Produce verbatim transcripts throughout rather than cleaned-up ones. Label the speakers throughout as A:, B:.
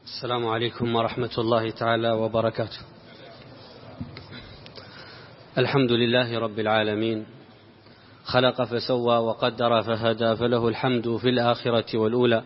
A: السلام عليكم ورحمة الله تعالى وبركاته. الحمد لله رب العالمين، خلق فسوى وقدر فهدى، فله الحمد في الآخرة والأولى.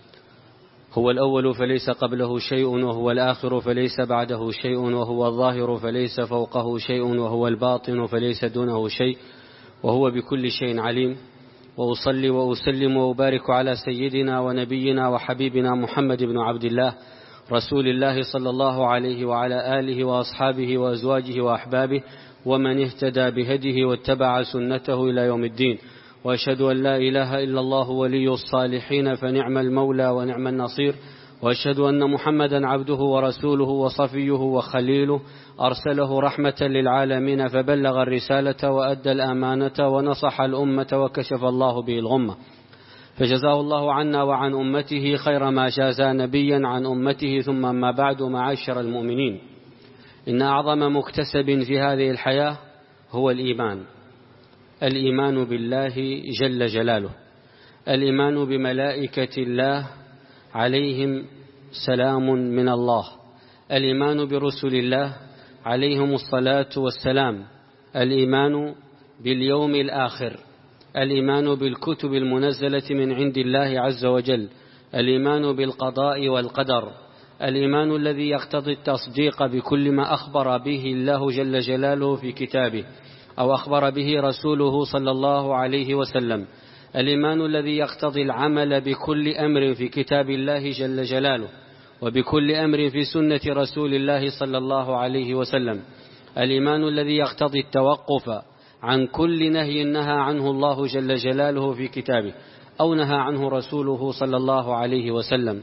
A: هو الأول فليس قبله شيء، وهو الآخر فليس بعده شيء، وهو الظاهر فليس فوقه شيء، وهو الباطن فليس دونه شيء، وهو بكل شيء عليم. وأصلي وأسلم وأبارك على سيدنا ونبينا وحبيبنا محمد بن عبد الله، رسول الله صلى الله عليه وعلى آله وأصحابه وأزواجه وأحبابه ومن اهتدى بهديه واتبع سنته إلى يوم الدين. وأشهد أن لا إله إلا الله ولي الصالحين، فنعم المولى ونعم النصير. وأشهد أن محمدا عبده ورسوله وصفيه وخليله، أرسله رحمة للعالمين، فبلغ الرسالة وأدى الأمانة ونصح الأمة وكشف الله به الغمة، فجزاه الله عنا وعن أمته خير ما جازى نبيا عن أمته. ثم ما بعد، معاشر المؤمنين، إن أعظم مكتسب في هذه الحياة هو الإيمان. الإيمان بالله جل جلاله، الإيمان بملائكة الله عليهم سلام من الله، الإيمان برسل الله عليهم الصلاة والسلام، الإيمان باليوم الآخر، الإيمان بالكتب المنزلة من عند الله عز وجل، الإيمان بالقضاء والقدر، الإيمان الذي يقتضي التصديق بكل ما أخبر به الله جل جلاله في كتابه أو أخبر به رسوله صلى الله عليه وسلم، الإيمان الذي يقتضي العمل بكل أمر في كتاب الله جل جلاله وبكل أمر في سنة رسول الله صلى الله عليه وسلم، الإيمان الذي يقتضي التوقف عن كل نهي نهى عنه الله جل جلاله في كتابه أو نهى عنه رسوله صلى الله عليه وسلم،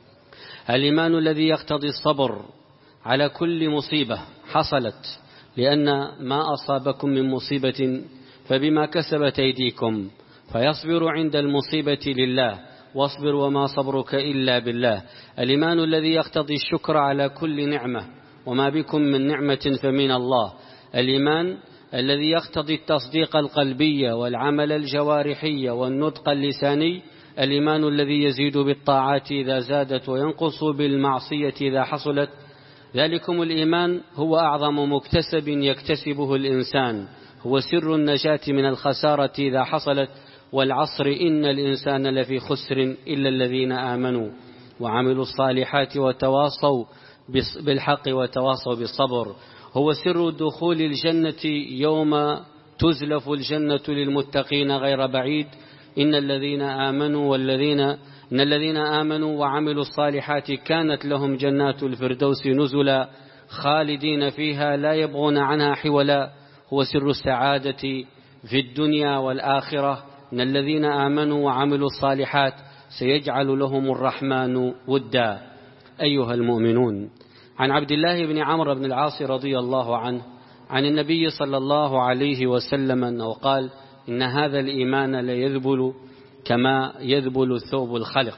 A: الإيمان الذي يقتضي الصبر على كل مصيبة حصلت، لأن ما أصابكم من مصيبة فبما كسبت أيديكم، فيصبر عند المصيبة لله، واصبر وما صبرك إلا بالله. الإيمان الذي يقتضي الشكر على كل نعمة، وما بكم من نعمة فمن الله. الإيمان الذي يقتضي التصديق القلبي والعمل الجوارحي والنطق اللساني، الإيمان الذي يزيد بالطاعات إذا زادت وينقص بالمعصية إذا حصلت. ذلكم الإيمان هو أعظم مكتسب يكتسبه الإنسان، هو سر النجاة من الخسارة إذا حصلت. والعصر إن الإنسان لفي خسر إلا الذين آمنوا وعملوا الصالحات وتواصوا بالحق وتواصوا بالصبر. هو سر دخول الجنة يوم تزلف الجنة للمتقين غير بعيد. إن الذين آمنوا والذين إن الذين آمنوا وعملوا الصالحات كانت لهم جنات الفردوس نزلا خالدين فيها لا يبغون عنها حولا. هو سر السعادة في الدنيا والآخرة. إن الذين آمنوا وعملوا الصالحات سيجعل لهم الرحمن ودا. أيها المؤمنون، عن عبد الله بن عمرو بن العاص رضي الله عنه عن النبي صلى الله عليه وسلم أنه قال: إن هذا الإيمان ليذبل كما يذبل الثوب الخلق،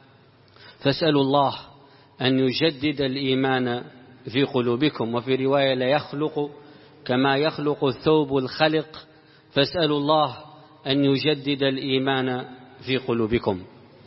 A: فاسألوا الله أن يجدد الإيمان في قلوبكم. وفي رواية: ليخلق كما يخلق الثوب الخلق، فاسألوا الله أن يجدد الإيمان في قلوبكم.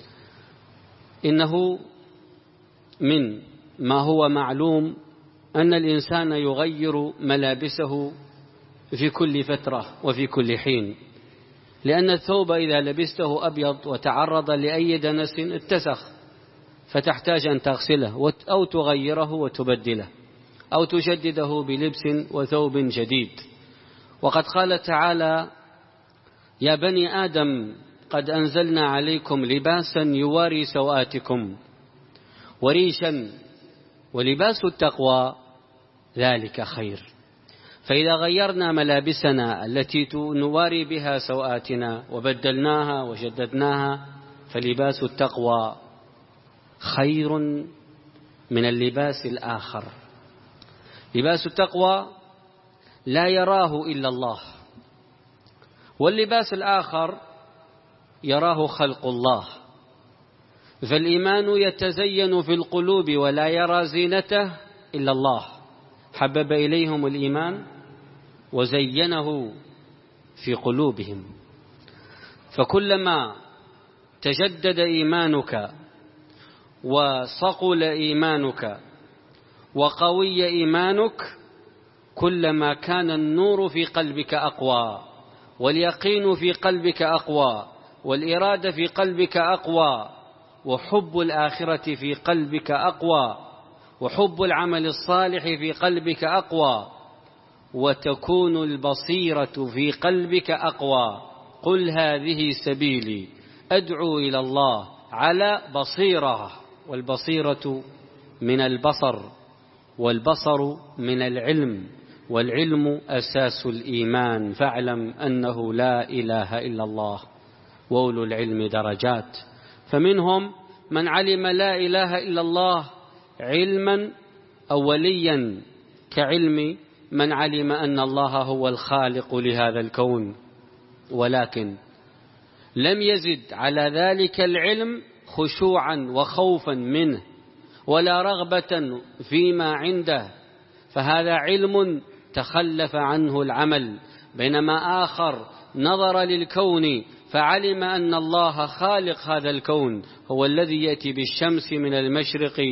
A: إنه من ما هو معلوم أن الإنسان يغير ملابسه في كل فترة وفي كل حين، لأن الثوب إذا لبسته أبيض وتعرض لأي دنس اتسخ، فتحتاج أن تغسله أو تغيره وتبدله أو تجدده بلبس وثوب جديد. وقد قال تعالى: يا بني آدم قد أنزلنا عليكم لباسا يواري سوآتكم وريشا ولباس التقوى ذلك خير. فإذا غيرنا ملابسنا التي نواري بها سوآتنا وبدلناها وجددناها، فلباس التقوى خير من اللباس الآخر. لباس التقوى لا يراه إلا الله، واللباس الآخر يراه خلق الله. فالإيمان يتزين في القلوب ولا يرى زينته إلا الله. حبب إليهم الإيمان وزينه في قلوبهم. فكلما تجدد إيمانك وصقل إيمانك وقوي إيمانك كلما كان النور في قلبك أقوى، واليقين في قلبك أقوى، والإرادة في قلبك أقوى، وحب الآخرة في قلبك أقوى، وحب العمل الصالح في قلبك أقوى، وتكون البصيرة في قلبك أقوى. قل هذه سبيلي أدعو إلى الله على بصيرة، والبصيرة من البصر، والبصر من العلم، والعلم أساس الإيمان. فاعلم أنه لا إله إلا الله، وأولو العلم درجات. فمنهم من علم لا إله إلا الله علما أوليا، كعلم من علم أن الله هو الخالق لهذا الكون، ولكن لم يزد على ذلك العلم خشوعا وخوفا منه ولا رغبة فيما عنده، فهذا علم تخلف عنه العمل. بينما آخر نظر للكون فعلم أن الله خالق هذا الكون، هو الذي يأتي بالشمس من المشرق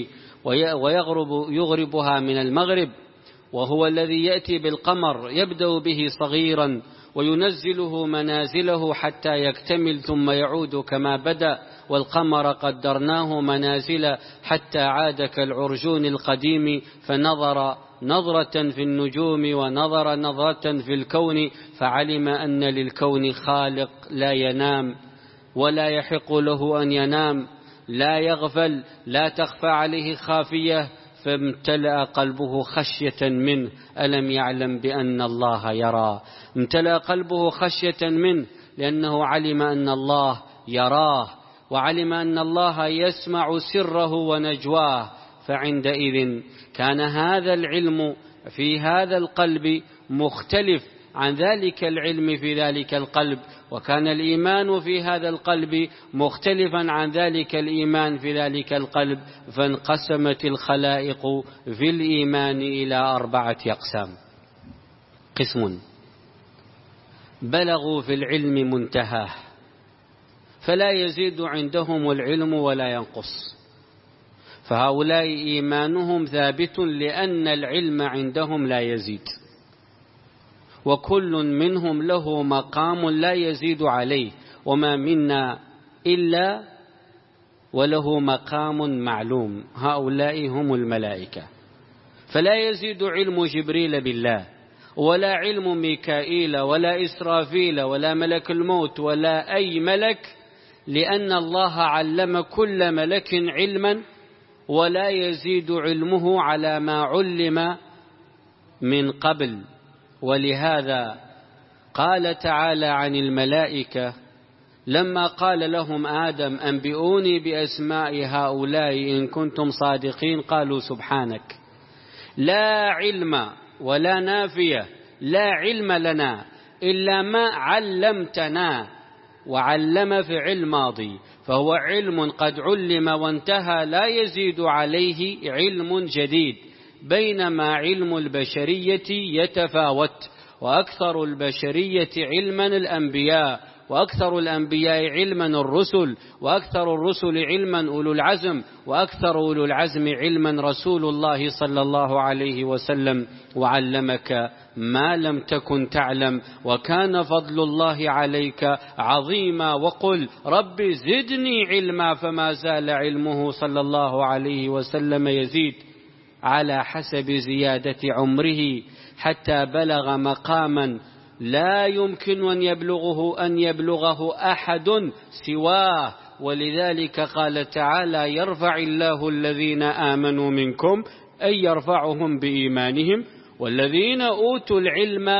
A: ويغرب يغربها من المغرب، وهو الذي يأتي بالقمر يبدأ به صغيرا وينزله منازله حتى يكتمل ثم يعود كما بدأ، والقمر قدرناه منازل حتى عاد كالعرجون القديم، فنظر نظرة في النجوم ونظر نظرة في الكون، فعلم أن للكون خالق لا ينام ولا يحق له أن ينام، لا يغفل، لا تخفى عليه خافية، فامتلأ قلبه خشية منه. ألم يعلم بأن الله يرى؟ امتلأ قلبه خشية منه لأنه علم أن الله يراه، وعلم أن الله يسمع سره ونجواه، فعندئذ كان هذا العلم في هذا القلب مختلف عن ذلك العلم في ذلك القلب، وكان الإيمان في هذا القلب مختلفا عن ذلك الإيمان في ذلك القلب، فانقسمت الخلائق في الإيمان إلى أربعة أقسام. قسم بلغوا في العلم منتهاه فلا يزيد عندهم العلم ولا ينقص، فهؤلاء إيمانهم ثابت لأن العلم عندهم لا يزيد، وكل منهم له مقام لا يزيد عليه، وما منا إلا وله مقام معلوم. هؤلاء هم الملائكة، فلا يزيد علم جبريل بالله، ولا علم ميكائيل ولا إسرافيل ولا ملك الموت ولا أي ملك، لأن الله علم كل ملك علما، ولا يزيد علمه على ما علم من قبل. ولهذا قال تعالى عن الملائكة لما قال لهم آدم أنبئوني بأسماء هؤلاء إن كنتم صادقين، قالوا سبحانك لا علم ولا نافية، لا علم لنا إلا ما علمتنا، وعلم فعل ماضي، فهو علم قد علم وانتهى لا يزيد عليه علم جديد، بينما علم البشرية يتفاوت، وأكثر البشرية علما الأنبياء، وأكثر الأنبياء علما الرسل، وأكثر الرسل علما أولو العزم، وأكثر أولو العزم علما رسول الله صلى الله عليه وسلم. وعلمك ما لم تكن تعلم وكان فضل الله عليك عظيما. وقل رب زدني علما، فما زال علمه صلى الله عليه وسلم يزيد على حسب زيادة عمره، حتى بلغ مقاما لا يمكن أن يبلغه أن يبلغه أحد سواه. ولذلك قال تعالى يرفع الله الذين آمنوا منكم، أي يرفعهم بإيمانهم، والذين أوتوا العلم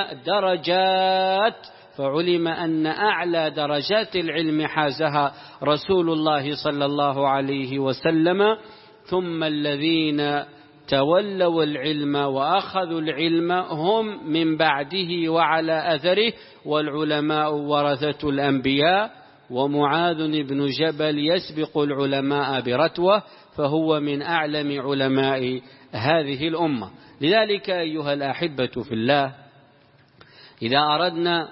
A: درجات، فعلم أن أعلى درجات العلم حازها رسول الله صلى الله عليه وسلم. ثم الذين تولوا العلم وأخذوا العلم هم من بعده وعلى أثره، والعلماء ورثة الأنبياء. ومعاذ بن جبل يسبق العلماء برتوة، فهو من أعلم علماء هذه الأمة. لذلك أيها الأحبة في الله، إذا أردنا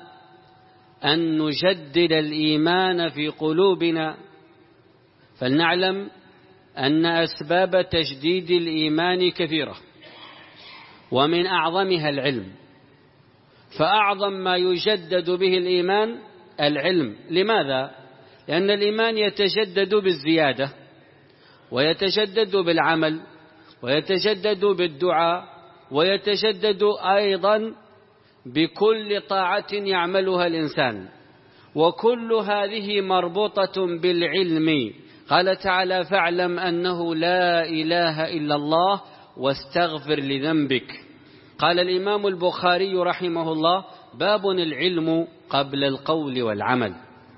A: أن نجدد الإيمان في قلوبنا فلنعلم أن أسباب تجديد الإيمان كثيرة، ومن أعظمها العلم، فأعظم ما يجدد به الإيمان العلم. لماذا؟ لأن الإيمان يتجدد بالزيادة، ويتجدد بالعمل، ويتجدد بالدعاء، ويتجدد أيضا بكل طاعة يعملها الإنسان، وكل هذه مربوطة بالعلم. قال تعالى: فاعلم أنه لا إله إلا الله واستغفر لذنبك. قال الإمام البخاري رحمه الله: باب العلم قبل القول والعمل.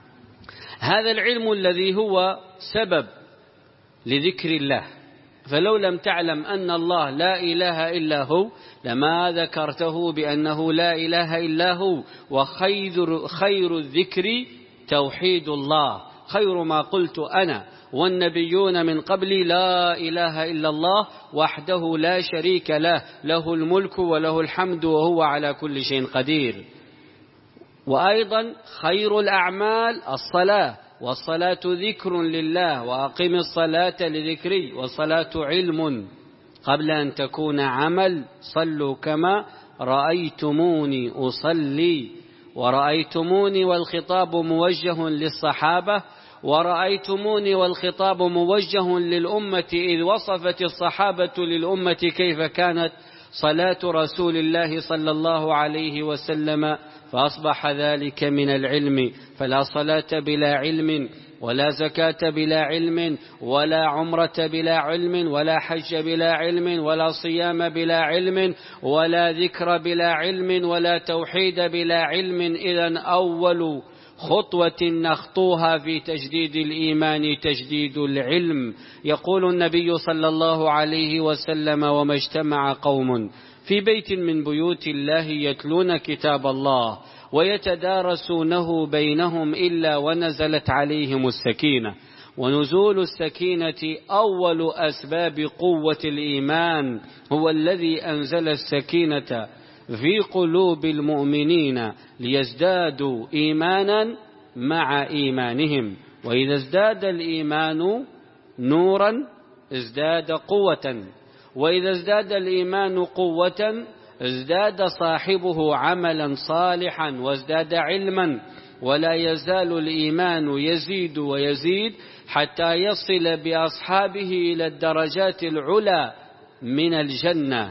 A: هذا العلم الذي هو سبب لذكر الله، فلو لم تعلم أن الله لا إله إلا هو لما ذكرته بأنه لا إله إلا هو. وخير خير الذكر توحيد الله، خير ما قلت أنا والنبيون من قبلي لا إله إلا الله وحده لا شريك له، له الملك وله الحمد وهو على كل شيء قدير. وأيضا خير الأعمال الصلاة، والصلاة ذكر لله، وأقم الصلاة لذكري، والصلاة علم قبل أن تكون عمل. صلوا كما رأيتموني أصلي. ورأيتموني والخطاب موجه للصحابة، ورأيتموني والخطاب موجه للأمة، إذ وصفت الصحابة للأمة كيف كانت صلاة رسول الله صلى الله عليه وسلم، فأصبح ذلك من العلم. فلا صلاة بلا علم، ولا زكاة بلا علم، ولا عمرة بلا علم، ولا حج بلا علم، ولا صيام بلا علم، ولا ذكر بلا علم، ولا توحيد بلا علم. إذن أول خطوة نخطوها في تجديد الإيمان تجديد العلم. يقول النبي صلى الله عليه وسلم: وما اجتمع قوم في بيت من بيوت الله يتلون كتاب الله ويتدارسونه بينهم إلا ونزلت عليهم السكينة. ونزول السكينة أول أسباب قوة الإيمان، هو الذي أنزل السكينة في قلوب المؤمنين ليزدادوا إيمانا مع إيمانهم. وإذا ازداد الإيمان نورا ازداد قوة، وإذا ازداد الإيمان قوة ازداد صاحبه عملا صالحا وازداد علما. ولا يزال الإيمان يزيد ويزيد حتى يصل بأصحابه إلى الدرجات العلى من الجنة.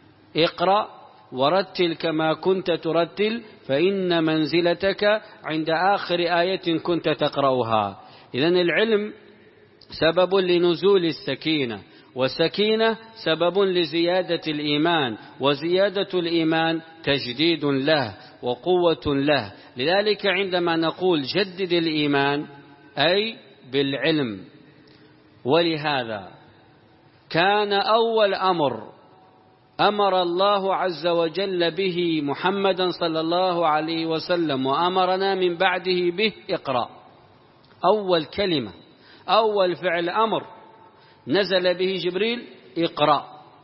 A: اقرأ ورتل كما كنت ترتل، فإن منزلتك عند آخر آية كنت تقرأها. إذن العلم سبب لنزول السكينة، والسكينة سبب لزيادة الإيمان، وزيادة الإيمان تجديد له وقوة له. لذلك عندما نقول جدد الإيمان أي بالعلم. ولهذا كان أول أمر أمر الله عز وجل به محمدا صلى الله عليه وسلم وأمرنا من بعده به: اقرأ. أول كلمة، أول فعل أمر نزل به جبريل: اقرأ،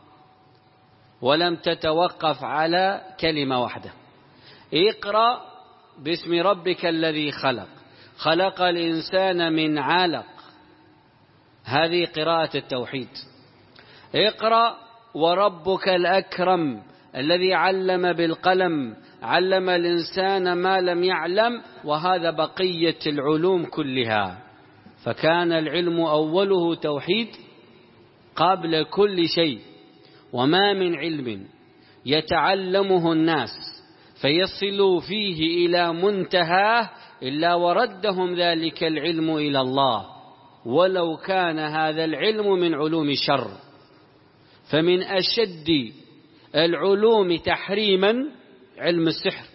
A: ولم تتوقف على كلمة واحدة. اقرأ باسم ربك الذي خلق، خلق الإنسان من علق. هذه قراءة التوحيد. اقرأ وربك الأكرم الذي علم بالقلم، علم الإنسان ما لم يعلم، وهذا بقية العلوم كلها. فكان العلم أوله توحيد قبل كل شيء. وما من علم يتعلمه الناس فيصلوا فيه إلى منتهاه إلا وردهم ذلك العلم إلى الله، ولو كان هذا العلم من علوم الشر. فمن أشد العلوم تحريما علم السحر،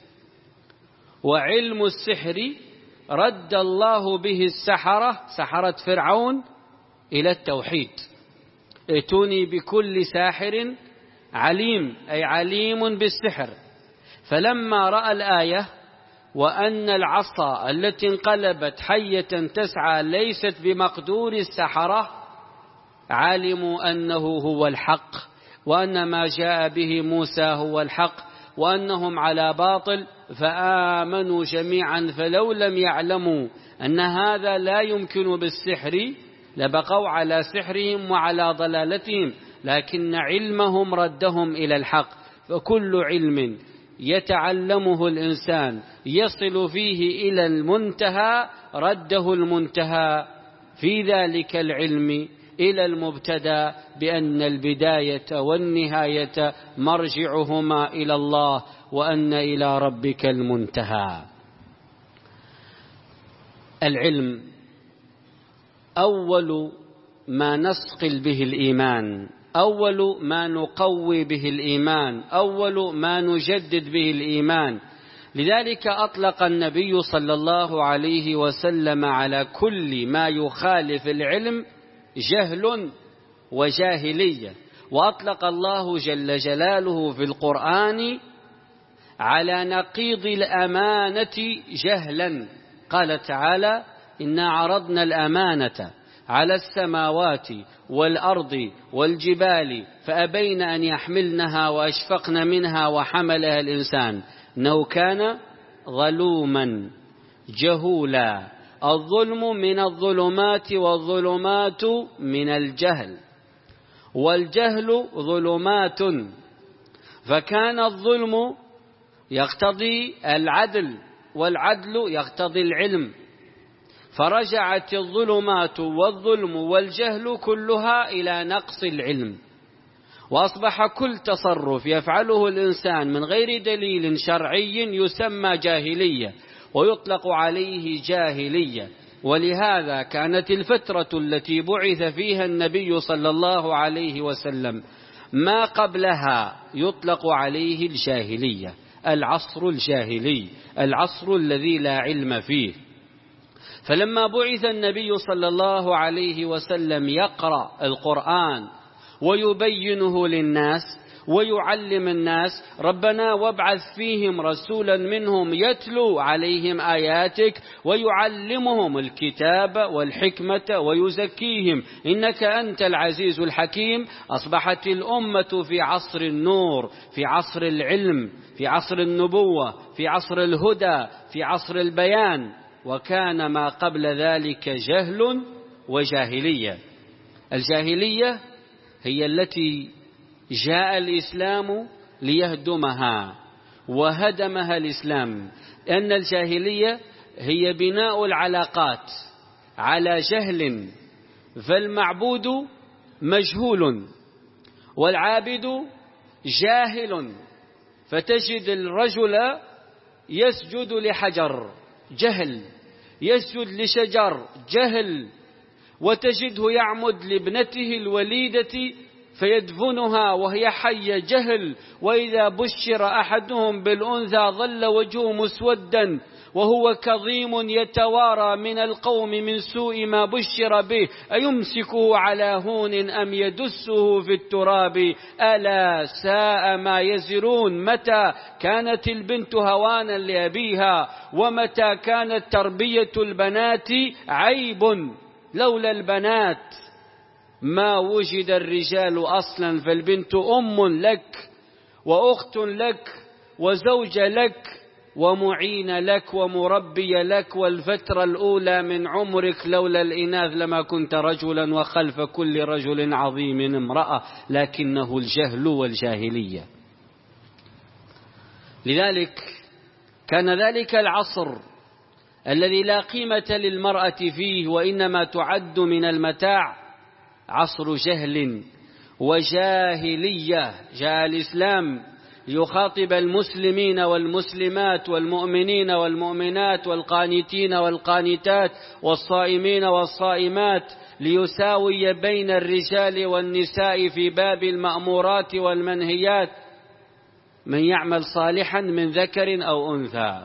A: وعلم السحر رد الله به السحرة، سحرة فرعون، إلى التوحيد: ائتوني بكل ساحر عليم، أي عليم بالسحر. فلما رأى الآية وأن العصا التي انقلبت حية تسعى ليست بمقدور السحرة، علموا أنه هو الحق، وأن ما جاء به موسى هو الحق، وأنهم على باطل، فآمنوا جميعا. فلو لم يعلموا أن هذا لا يمكن بالسحر لبقوا على سحرهم وعلى ضلالتهم، لكن علمهم ردهم إلى الحق. فكل علم يتعلمه الإنسان يصل فيه إلى المنتهى رده المنتهى في ذلك العلم إلى المبتدأ، بأن البداية والنهاية مرجعهما إلى الله، وأن إلى ربك المنتهى. العلم أول ما نصقل به الإيمان، أول ما نقوي به الإيمان، أول ما نجدد به الإيمان. لذلك أطلق النبي صلى الله عليه وسلم على كل ما يخالف العلم جهل وجاهلية، وأطلق الله جل جلاله في القرآن على نقيض الأمانة جهلا. قال تعالى: إنا عرضنا الأمانة على السماوات والأرض والجبال فأبين أن يحملنها وأشفقن منها وحملها الإنسان إنه كان ظلوما جهولا. الظلم من الظلمات والظلمات من الجهل، والجهل ظلمات، فكان الظلم يقتضي العدل والعدل يقتضي العلم، فرجعت الظلمات والظلم والجهل كلها إلى نقص العلم، وأصبح كل تصرف يفعله الإنسان من غير دليل شرعي يسمى جاهلية ويطلق عليه جاهلية. ولهذا كانت الفترة التي بعث فيها النبي صلى الله عليه وسلم ما قبلها يطلق عليه الجاهلية، العصر الجاهلي، العصر الذي لا علم فيه. فلما بعث النبي صلى الله عليه وسلم يقرأ القرآن ويبينه للناس ويعلم الناس: ربنا وابعث فيهم رسولا منهم يتلو عليهم آياتك ويعلمهم الكتاب والحكمة ويزكيهم إنك أنت العزيز الحكيم. أصبحت الأمة في عصر النور، في عصر العلم، في عصر النبوة، في عصر الهدى، في عصر البيان، وكان ما قبل ذلك جهل وجاهلية. الجاهلية هي التي جاء الإسلام ليهدمها وهدمها الإسلام، أن الجاهلية هي بناء العلاقات على جهل، فالمعبود مجهول والعابد جاهل، فتجد الرجل يسجد لحجر جهل، يسجد لشجر جهل، وتجده يعمد لابنته الوليدة فيدفنها وهي حية جهل، وإذا بشر أحدهم بالأنثى ظل وجهه مسودا وهو كظيم يتوارى من القوم من سوء ما بشر به أيمسكه على هون أم يدسه في التراب ألا ساء ما يزرون. متى كانت البنت هوانا لأبيها، ومتى كانت تربية البنات عيب، لولا البنات ما وجد الرجال أصلا، فالبنت أم لك وأخت لك وزوجة لك ومعين لك ومربية لك، والفترة الأولى من عمرك لولا الإناث لما كنت رجلا، وخلف كل رجل عظيم امرأة، لكنه الجهل والجاهلية. لذلك كان ذلك العصر الذي لا قيمة للمرأة فيه وإنما تعد من المتاع عصر جهل وجاهلية. جاء الإسلام ليخاطب المسلمين والمسلمات والمؤمنين والمؤمنات والقانتين والقانتات والصائمين والصائمات، ليساوي بين الرجال والنساء في باب المأمورات والمنهيات: من يعمل صالحا من ذكر أو أنثى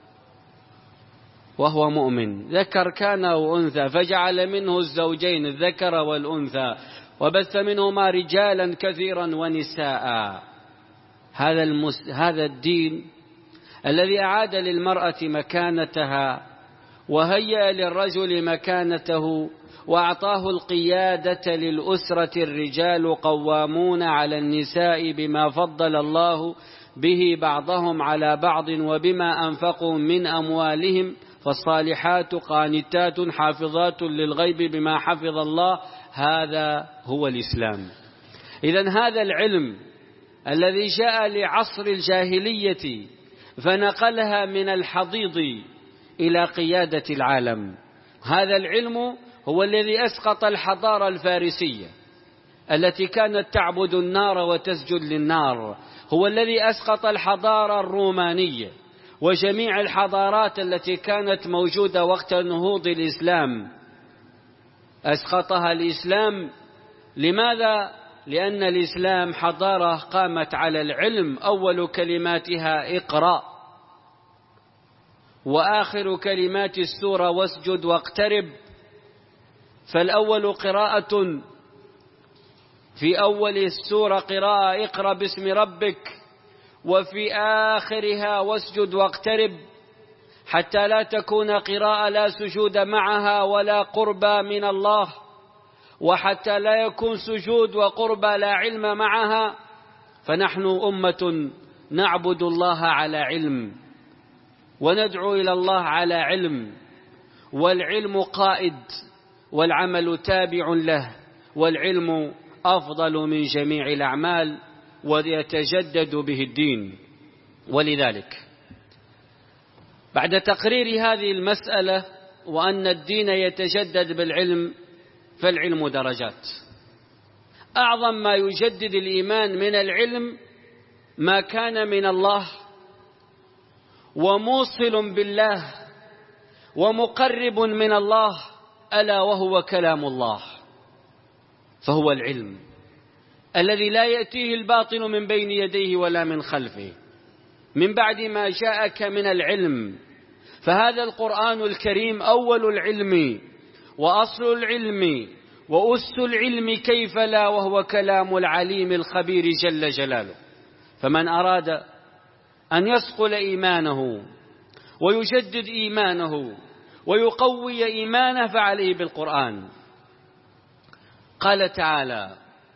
A: وهو مؤمن، ذكر كان أو أنثى، فجعل منه الزوجين الذكر والأنثى، وبث منهما رجالا كثيرا ونساء. هذا المس... هذا الدين الذي أعاد للمرأة مكانتها وهيأ للرجل مكانته وأعطاه القيادة للأسرة. الرجال قوامون على النساء بما فضل الله به بعضهم على بعض وبما أنفقوا من أموالهم، فالصالحات قانتات حافظات للغيب بما حفظ الله. هذا هو الإسلام. إذن هذا العلم الذي جاء لعصر الجاهلية فنقلها من الحضيض إلى قيادة العالم، هذا العلم هو الذي أسقط الحضارة الفارسية التي كانت تعبد النار وتسجد للنار، هو الذي أسقط الحضارة الرومانية وجميع الحضارات التي كانت موجودة وقت نهوض الإسلام، أسقطها الإسلام. لماذا؟ لأن الإسلام حضارة قامت على العلم، أول كلماتها اقرأ، وآخر كلمات السورة واسجد واقترب. فالأول قراءة، في أول السورة قراءة اقرأ باسم ربك، وفي آخرها واسجد واقترب، حتى لا تكون قراءة لا سجود معها ولا قربى من الله، وحتى لا يكون سجود وقربى لا علم معها. فنحن أمة نعبد الله على علم وندعو إلى الله على علم، والعلم قائد والعمل تابع له، والعلم أفضل من جميع الأعمال ويتجدد به الدين. ولذلك بعد تقرير هذه المسألة وأن الدين يتجدد بالعلم، فالعلم درجات. أعظم ما يجدد الإيمان من العلم ما كان من الله وموصل بالله ومقرب من الله، ألا وهو كلام الله. فهو العلم الذي لا يأتيه الباطل من بين يديه ولا من خلفه من بعد ما جاءك من العلم. فهذا القرآن الكريم أول العلم وأصل العلم وأس العلم، كيف لا وهو كلام العليم الخبير جل جلاله. فمن أراد أن يصقل إيمانه ويجدد إيمانه ويقوي إيمانه فعليه بالقرآن. قال تعالى: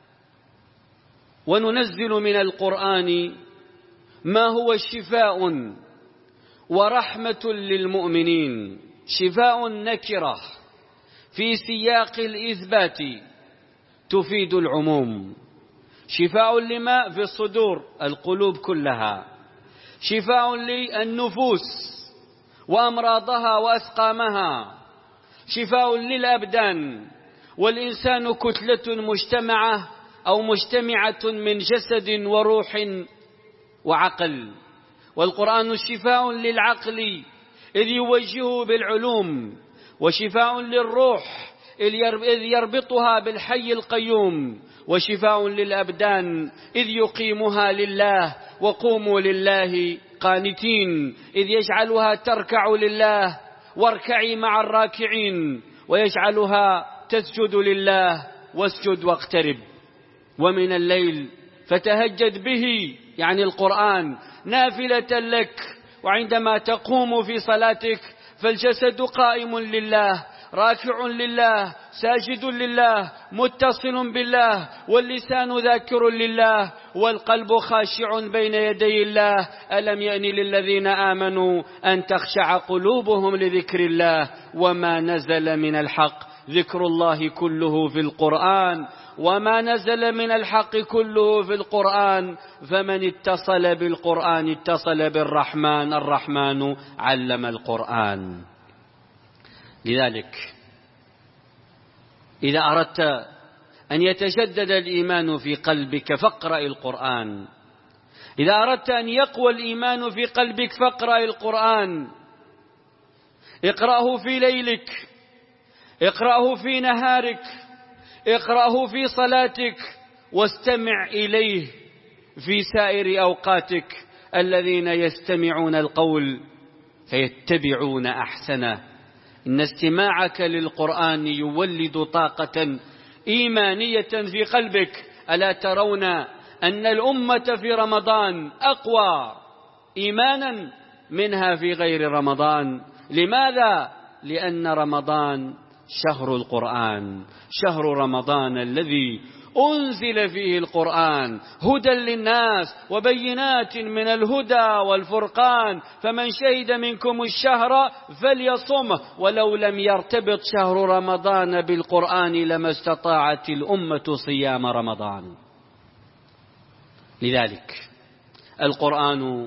A: وننزل من القرآن ما هو شفاء ورحمة للمؤمنين. شفاء نكرة في سياق الإثبات تفيد العموم، شفاء لما في الصدور القلوب كلها، شفاء للنفوس وأمراضها وأسقامها، شفاء للأبدان، والإنسان كتلة مجتمعة أو مجتمعة من جسد وروح وعقل، والقرآن شفاء للعقل إذ يوجهه بالعلوم، وشفاء للروح إذ يربطها بالحي القيوم، وشفاء للأبدان إذ يقيمها لله وقوموا لله قانتين، إذ يجعلها تركع لله واركعي مع الراكعين، ويجعلها تسجد لله واسجد واقترب. ومن الليل فتهجد به، يعني القرآن، نافلة لك، وعندما تقوم في صلاتك فالجسد قائم لله راكع لله ساجد لله متصل بالله، واللسان ذاكر لله، والقلب خاشع بين يدي الله. ألم يأن للذين آمنوا أن تخشع قلوبهم لذكر الله وما نزل من الحق. ذكر الله كله في القرآن، وما نزل من الحق كله في القرآن. فمن اتصل بالقرآن اتصل بالرحمن، الرحمن علم القرآن. لذلك إذا أردت أن يتجدد الإيمان في قلبك فاقرأ القرآن. إذا أردت أن يقوى الإيمان في قلبك فاقرأ القرآن. اقرأه في ليلك، اقرأه في نهارك، اقرأه في صلاتك، واستمع إليه في سائر أوقاتك. الذين يستمعون القول فيتبعون أحسنه. إن استماعك للقرآن يولد طاقة إيمانية في قلبك. ألا ترون أن الأمة في رمضان أقوى إيمانا منها في غير رمضان؟ لماذا؟ لأن رمضان شهر القرآن، شهر رمضان الذي
B: أنزل فيه القرآن هدى للناس وبينات من الهدى والفرقان، فمن شهد منكم الشهر فليصمه ولو لم يرتبط شهر رمضان بالقرآن لما استطاعت الأمة صيام رمضان. لذلك القرآن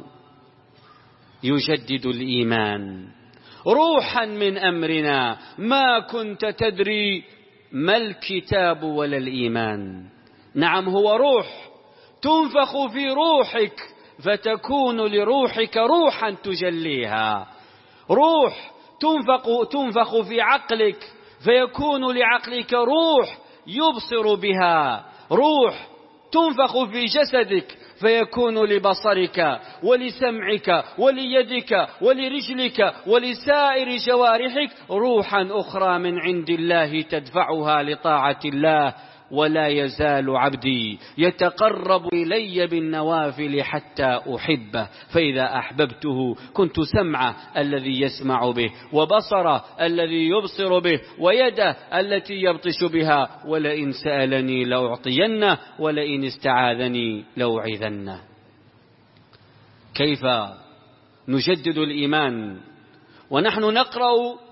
B: يجدد الإيمان روحا من أمرنا، ما كنت تدري ما الكتاب ولا الإيمان. نعم هو روح تنفخ في روحك فتكون لروحك روحا تجليها، روح تنفخ, تنفخ في عقلك فيكون لعقلك روح يبصر بها، روح تنفخ في جسدك فيكون لبصرك ولسمعك وليدك ولرجلك ولسائر جوارحك روحا أخرى من عند الله تدفعها لطاعة الله. ولا يزال عبدي يتقرب إلي بالنوافل حتى أحبه، فإذا أحببته كنت سمعه الذي يسمع به، وبصره الذي يبصر به، ويده التي يبطش بها، ولئن سألني لأعطينه، ولئن استعاذني لأوعذنه. كيف نجدد الإيمان ونحن نقرأ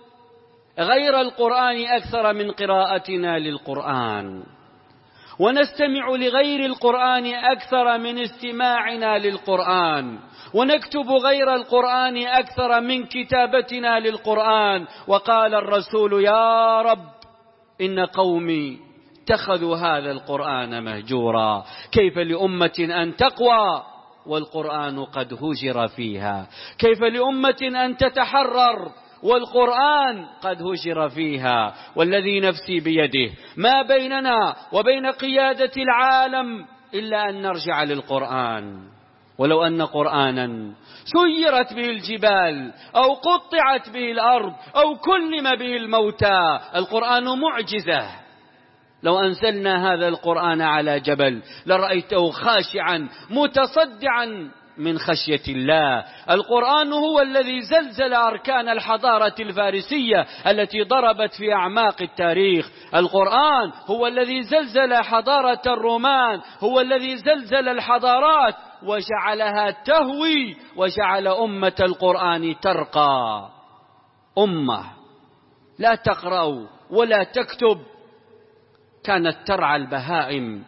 B: غير القرآن أكثر من قراءتنا للقرآن، ونستمع لغير القرآن أكثر من استماعنا للقرآن، ونكتب غير القرآن أكثر من كتابتنا للقرآن؟ وقال الرسول: يا رب إن قومي اتخذوا هذا القرآن مهجورا. كيف لأمة أن تقوى والقرآن قد هجر فيها؟ كيف لأمة أن تتحرر والقرآن قد هجر فيها؟ والذي نفسي بيده ما بيننا وبين قيادة العالم إلا أن نرجع للقرآن. ولو أن قرآنا سيرت به الجبال أو قطعت به الأرض أو كلم به الموتى، القرآن معجزة. لو أنزلنا هذا القرآن على جبل لرأيته خاشعا متصدعا من خشية الله. القرآن هو الذي زلزل أركان الحضارة الفارسية التي ضربت في أعماق التاريخ. القرآن هو الذي زلزل حضارة الرومان، هو الذي زلزل الحضارات وجعلها تهوي، وجعل أمة القرآن ترقى. أمة لا تقرأ ولا تكتب، كانت ترعى البهائم،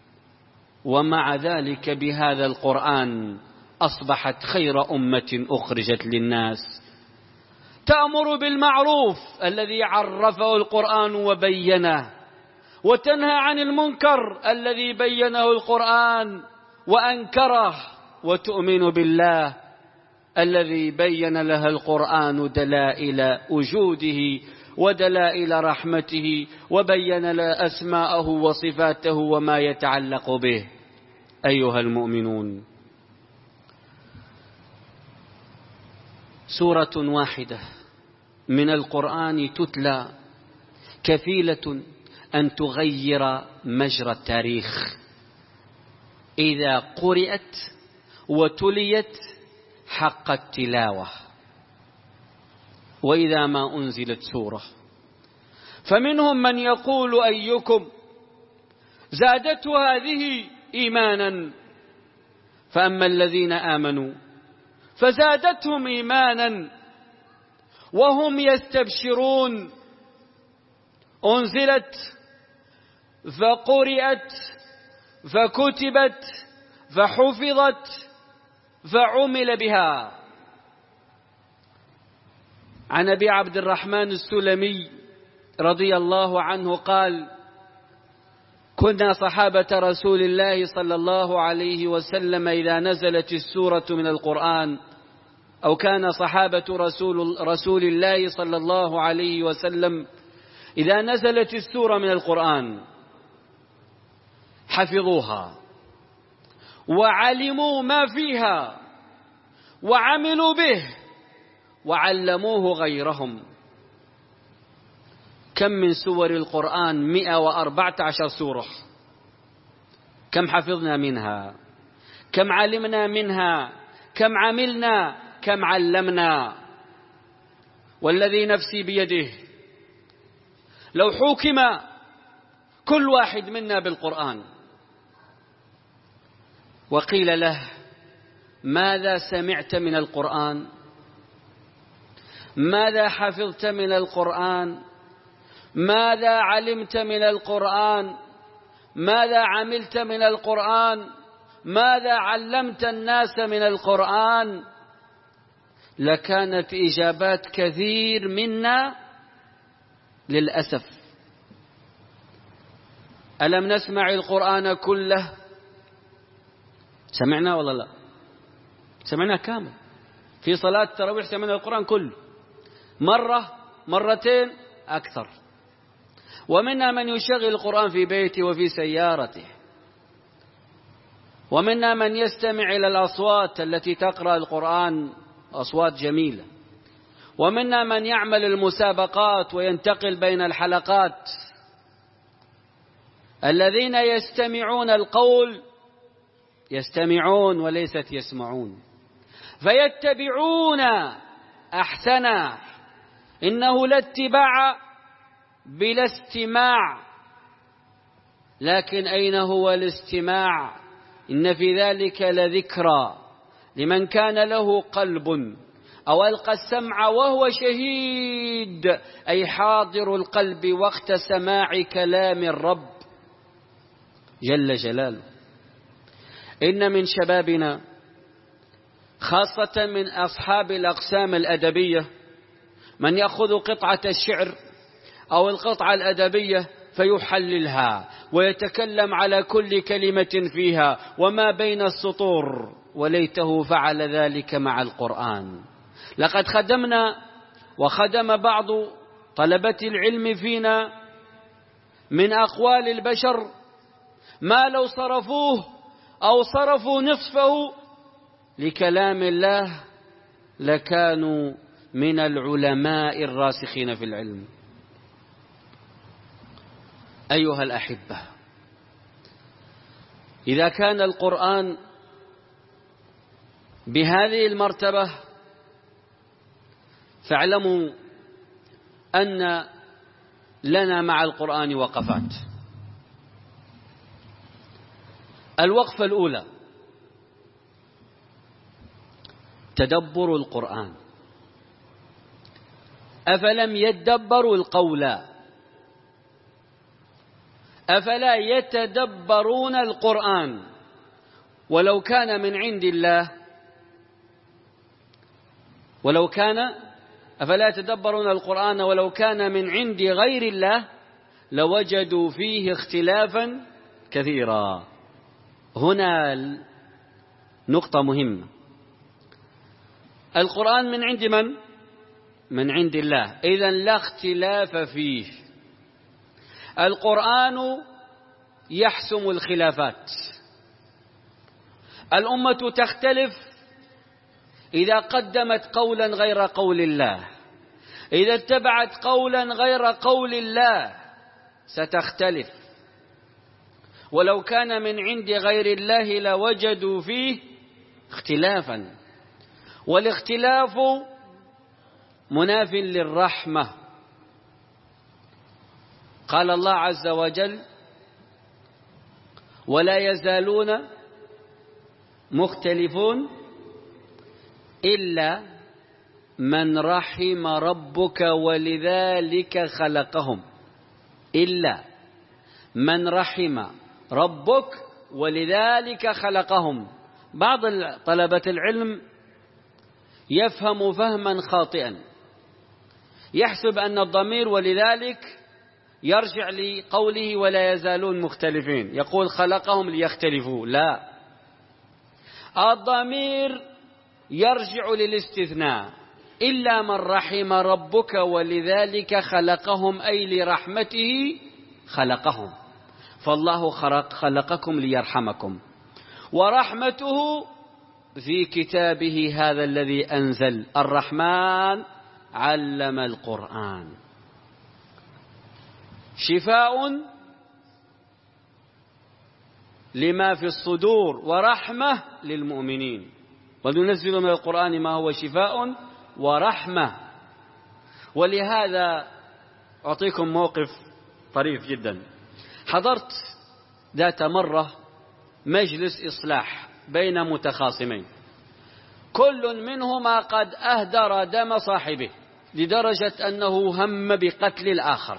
B: ومع ذلك بهذا القرآن أصبحت خير أمة أخرجت للناس. تأمر بالمعروف الذي عرفه القرآن وبينه، وتنهى عن المنكر الذي بينه القرآن وأنكره، وتؤمن بالله الذي بين لها القرآن دلائل وجوده ودلائل رحمته، وبين لها أسماءه وصفاته وما يتعلق به. أيها المؤمنون، سورة واحدة من القرآن تتلى كفيلة أن تغير مجرى التاريخ إذا قرأت وتليت حق التلاوة. وإذا ما أنزلت سورة فمنهم من يقول: أيكم زادته هذه إيمانا؟ فأما الذين آمنوا فزادتهم إيمانا وهم يستبشرون. أنزلت فقرأت فكتبت فحفظت فعمل بها. عن أبي عبد الرحمن السلمي رضي الله عنه قال: كنا صحابة رسول الله صلى الله عليه وسلم إذا نزلت السورة من القرآن، أو كان صحابة رسول, رسول الله صلى الله عليه وسلم إذا نزلت السورة من القرآن حفظوها وعلموا ما فيها وعملوا به وعلموه غيرهم. كم من سور القرآن؟ مئة وأربعة عشر سورة. كم حفظنا منها؟ كم علمنا منها؟ كم عملنا؟ كم علمنا؟ والذي نفسي بيده لو حكم كل واحد منا بالقرآن، وقيل له: ماذا سمعت من القرآن؟ ماذا حفظت من القرآن؟ ماذا علمت من القرآن؟ ماذا عملت من القرآن؟ ماذا علمت الناس من القرآن؟ لكانت إجابات كثير منا للأسف: ألم نسمع القرآن كله؟ سمعنا ولا لا؟ سمعنا كامل. في صلاة التراويح سمعنا القرآن كله، مرة مرتين أكثر. ومنا من يشغل القرآن في بيته وفي سيارته، ومنا من يستمع إلى الأصوات التي تقرأ القرآن، أصوات جميلة. ومنا من يعمل المسابقات وينتقل بين الحلقات. الذين يستمعون القول يستمعون وليست يسمعون، فيتبعون أحسنه. إنه لا اتباع بلا استماع، لكن أين هو الاستماع؟ إن في ذلك لذكرى لمن كان له قلب أو ألقى السمع وهو شهيد، أي حاضر القلب وقت سماع كلام الرب جل جلاله. إن من شبابنا خاصة من أصحاب الأقسام الأدبية من يأخذ قطعة الشعر أو القطعة الأدبية فيحللها ويتكلم على كل كلمة فيها وما بين السطور، وليته فعل ذلك مع القرآن. لقد خدمنا وخدم بعض طلبة العلم فينا من أقوال البشر ما لو صرفوه أو صرفوا نصفه لكلام الله لكانوا من العلماء الراسخين في العلم. أيها الأحبة، إذا كان القرآن بهذه المرتبة فاعلموا أن لنا مع القرآن وقفات. الوقفة الأولى: تدبر القرآن. أفلم يدبروا القول؟ أفلا يتدبرون القرآن؟ ولو كان من عند الله ولو كان أفلا يتدبرون القرآن ولو كان من عند غير الله لوجدوا فيه اختلافا كثيرا. هنا نقطة مهمة: القرآن من عند من؟ من عند الله، إذن لا اختلاف فيه. القرآن يحسم الخلافات. الأمة تختلف إذا قدمت قولا غير قول الله، إذا اتبعت قولا غير قول الله ستختلف. ولو كان من عند غير الله لوجدوا فيه اختلافا، والاختلاف مناف للرحمة. قال الله عز وجل: ولا يزالون مختلفون إلا من رحم ربك ولذلك خلقهم. إلا من رحم ربك ولذلك خلقهم. بعض طلبة العلم يفهم فهما خاطئا، يحسب أن الضمير ولذلك يرجع لقوله ولا يزالون مختلفين، يقول خلقهم ليختلفوا. لا، الضمير يرجع للاستثناء: إلا من رحم ربك ولذلك خلقهم، أي لرحمته خلقهم. فالله خلقكم ليرحمكم، ورحمته في كتابه هذا الذي أنزل. الرحمن علم القرآن شفاء لما في الصدور ورحمة للمؤمنين، وننزل من القرآن ما هو شفاء ورحمة. ولهذا أعطيكم موقف طريف جدا. حضرت ذات مرة مجلس إصلاح بين متخاصمين، كل منهما قد أهدر دم صاحبه لدرجة أنه هم بقتل الآخر.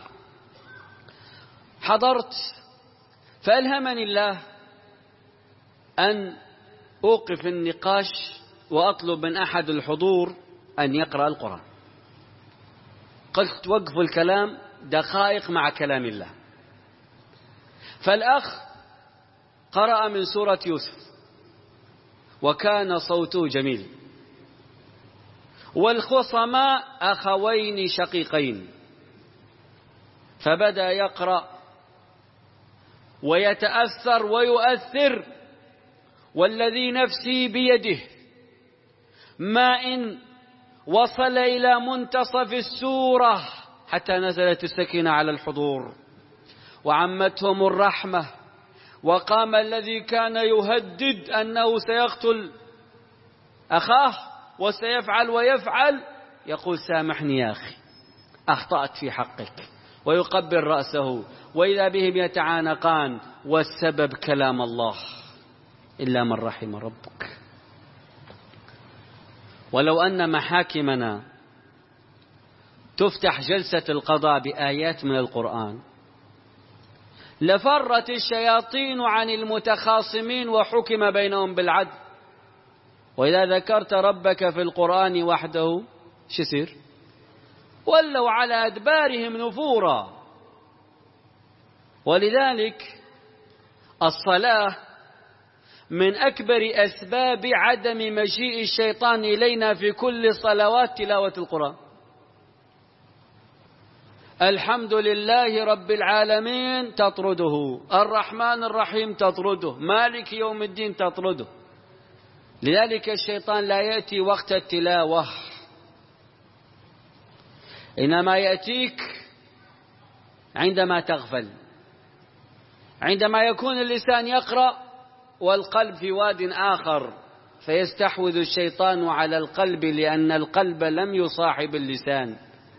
B: حضرت فألهمني الله أن أوقف النقاش وأطلب من أحد الحضور أن يقرأ القرآن. قلت وقفوا الكلام دقائق مع كلام الله. فالأخ قرأ من سورة يوسف وكان صوته جميل، والخصماء أخوين شقيقين، فبدأ يقرأ ويتأثر ويؤثر، والذي نفسي بيده ما إن وصل إلى منتصف السورة حتى نزلت السكينة على الحضور وعمتهم الرحمة، وقام الذي كان يهدد أنه سيقتل أخاه وسيفعل ويفعل يقول سامحني يا أخي أخطأت في حقك، ويقبل رأسه، وإذا بهم يتعانقان والسبب كلام الله إلا من رحم ربك. ولو أن محاكمنا تفتح جلسة القضاء بآيات من القرآن لفرت الشياطين عن المتخاصمين وحكم بينهم بالعدل. وإذا ذكرت ربك في القرآن وحده شو يصير؟ ولوا على أدبارهم نفورا. ولذلك الصلاة من أكبر أسباب عدم مجيء الشيطان إلينا في كل صلوات تلاوة القرآن. الحمد لله رب العالمين تطرده، الرحمن الرحيم تطرده، مالك يوم الدين تطرده. لذلك الشيطان لا يأتي وقت التلاوة، إنما يأتيك عندما تغفل، عندما يكون اللسان يقرأ والقلب في واد آخر، فيستحوذ الشيطان على القلب لأن القلب لم يصاحب اللسان.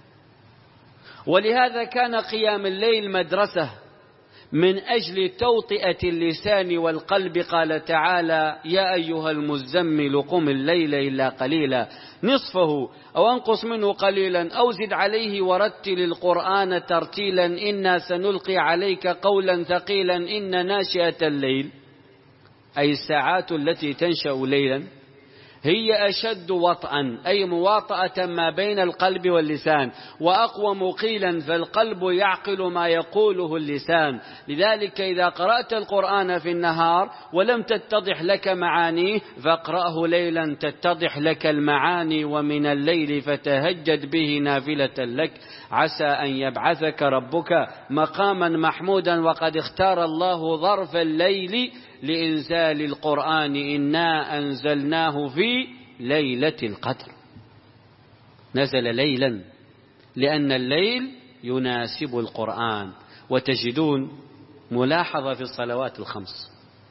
B: ولهذا كان قيام الليل مدرسة من أجل توطئة اللسان والقلب. قال تعالى يا أيها المزمل قم الليل إلا قليلا نصفه أو انقص منه قليلا أو زد عليه ورتل القرآن ترتيلا إنا سنلقي عليك قولا ثقيلا إن ناشئة الليل أي الساعات التي تنشأ ليلا هي أشد وطئا أي مواطأة ما بين القلب واللسان، وأقوم قيلا، فالقلب يعقل ما يقوله اللسان. لذلك إذا قرأت القرآن في النهار ولم تتضح لك معانيه فاقرأه ليلا تتضح لك المعاني، ومن الليل فتهجد به نافلة لك عسى أن يبعثك ربك مقاما محمودا. وقد اختار الله ظرف الليل لإنزال القرآن إنا أنزلناه في ليلة القدر. نزل ليلا لأن الليل يناسب القرآن. وتجدون ملاحظة في الصلوات الخمس،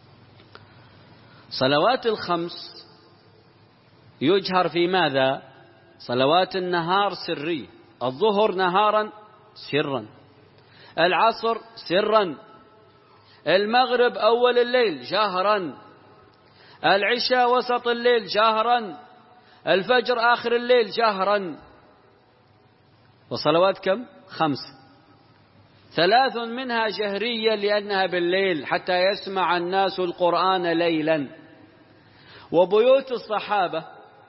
B: صلوات الخمس يجهر في ماذا؟ صلوات النهار سرية، الظهر نهارا سرا، العصر سرا، المغرب أول الليل جهرا، العشاء وسط الليل جهرا، الفجر آخر الليل جهرا. وصلوات كم؟ خمس، ثلاث منها جهرية لأنها بالليل حتى يسمع الناس القرآن ليلا. وبيوت الصحابة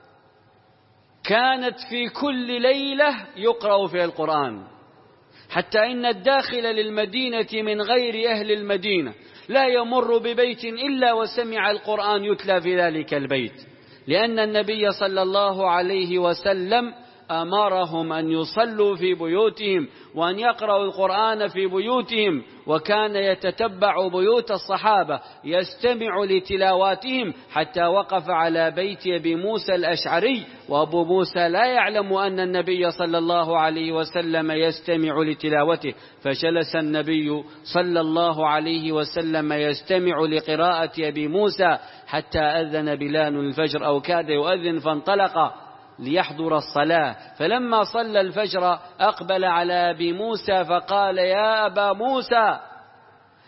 B: كانت في كل ليلة يقرأ فيها القرآن، حتى إن الداخل للمدينة من غير أهل المدينة لا يمر ببيت إلا وسمع القرآن يتلى في ذلك البيت، لأن النبي صلى الله عليه وسلم أمرهم أن يصلوا في بيوتهم وأن يقرأوا القرآن في بيوتهم. وكان يتتبع بيوت الصحابة يستمع لتلاواتهم حتى وقف على بيت أبي موسى الأشعري، وأبو موسى لا يعلم أن النبي صلى الله عليه وسلم يستمع لتلاوته، فجلس النبي صلى الله عليه وسلم يستمع لقراءة أبي موسى حتى أذن بلال الفجر أو كاد يؤذن فانطلق ليحضر الصلاة. فلما صلى الفجر أقبل على أبي موسى فقال يا أبا موسى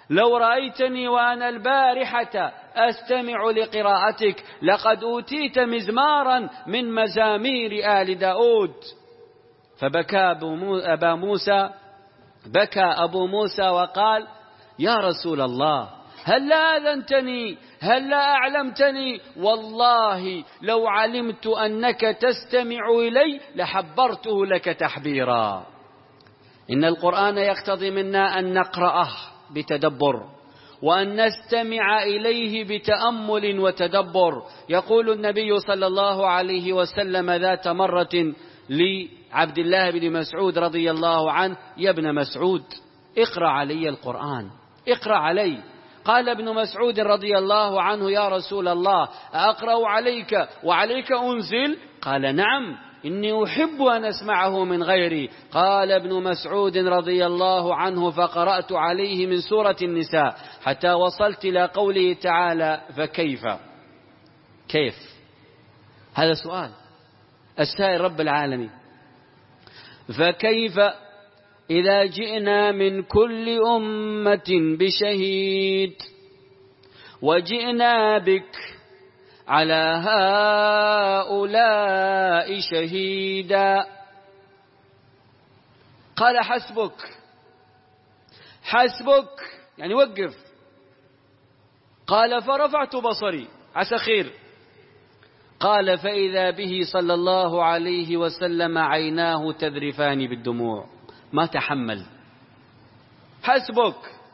B: لو رأيتني وأنا البارحة أستمع لقراءتك لقد أوتيت مزمارا من مزامير آل داود. فبكى أبا موسى بكى أبو موسى وقال: يا رسول الله، هل لا أذنتني؟ هل لا أعلمتني؟ والله لو علمت أنك تستمع إلي لحبرته لك تحبيرا. إن القرآن يقتضي منا أن نقرأه بتدبر وأن نستمع إليه بتأمل وتدبر. يقول النبي صلى الله عليه وسلم ذات مرة لعبد الله بن مسعود رضي الله عنه: يا ابن مسعود، اقرأ علي القرآن، اقرأ علي. قال ابن مسعود رضي الله عنه: يا رسول الله، أقرأ عليك وعليك أنزل؟ قال: نعم، إني أحب أن أسمعه من غيري. قال ابن مسعود رضي الله عنه: فقرأت عليه من سورة النساء حتى وصلت إلى قوله تعالى: فكيف. كيف؟ هذا سؤال السائل رب العالمين. فكيف إذا جئنا من كل أمة بشهيد وجئنا بك على هؤلاء شهيدا. قال: حسبك، حسبك يعني وقف. قال: فرفعت بصري، عسى خير. قال: فإذا به صلى الله عليه وسلم عيناه تذرفان بالدموع، ما تحمل. حسبك.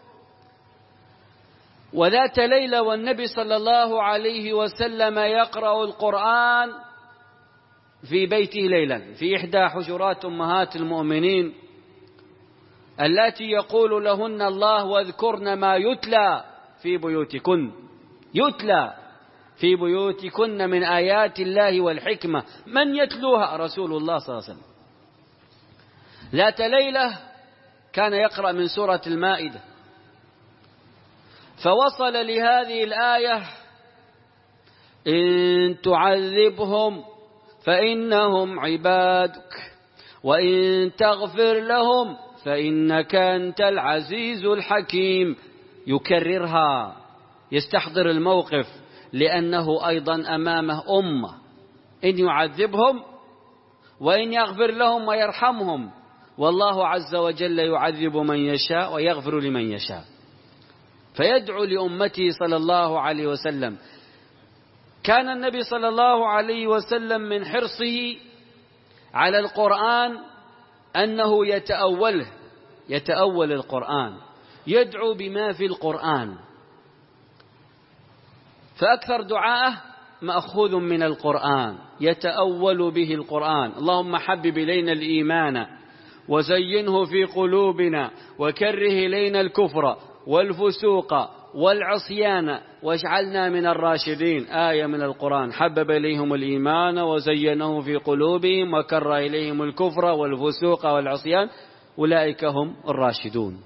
B: وذات ليلة والنبي صلى الله عليه وسلم يقرأ القرآن في بيته ليلا في إحدى حجرات أمهات المؤمنين التي يقول لهن الله: واذكرن ما يتلى في بيوتكن، يتلى في بيوتكن من آيات الله والحكمة. من يتلوها؟ رسول الله صلى الله عليه وسلم. ذات ليلة كان يقرأ من سورة المائدة، فوصل لهذه الآية: إن تعذبهم فإنهم عبادك وإن تغفر لهم فإنك أنت العزيز الحكيم. يكررها، يستحضر الموقف، لأنه أيضا أمامه أمة. إن يعذبهم وإن يغفر لهم ويرحمهم، والله عز وجل يعذب من يشاء ويغفر لمن يشاء. فيدعو لأمته صلى الله عليه وسلم. كان النبي صلى الله عليه وسلم من حرصه على القرآن أنه يتأوله، يتأول القرآن، يدعو بما في القرآن. فأكثر دعاءه مأخوذ من القرآن، يتأول به القرآن. اللهم حبب إلينا الإيمان وزينه في قلوبنا وكره إلينا الكفر والفسوق والعصيان واجعلنا من الراشدين. آية من القرآن: حبب إليهم الإيمان وزينه في قلوبهم وكره إليهم الكفر والفسوق والعصيان أولئك هم الراشدون.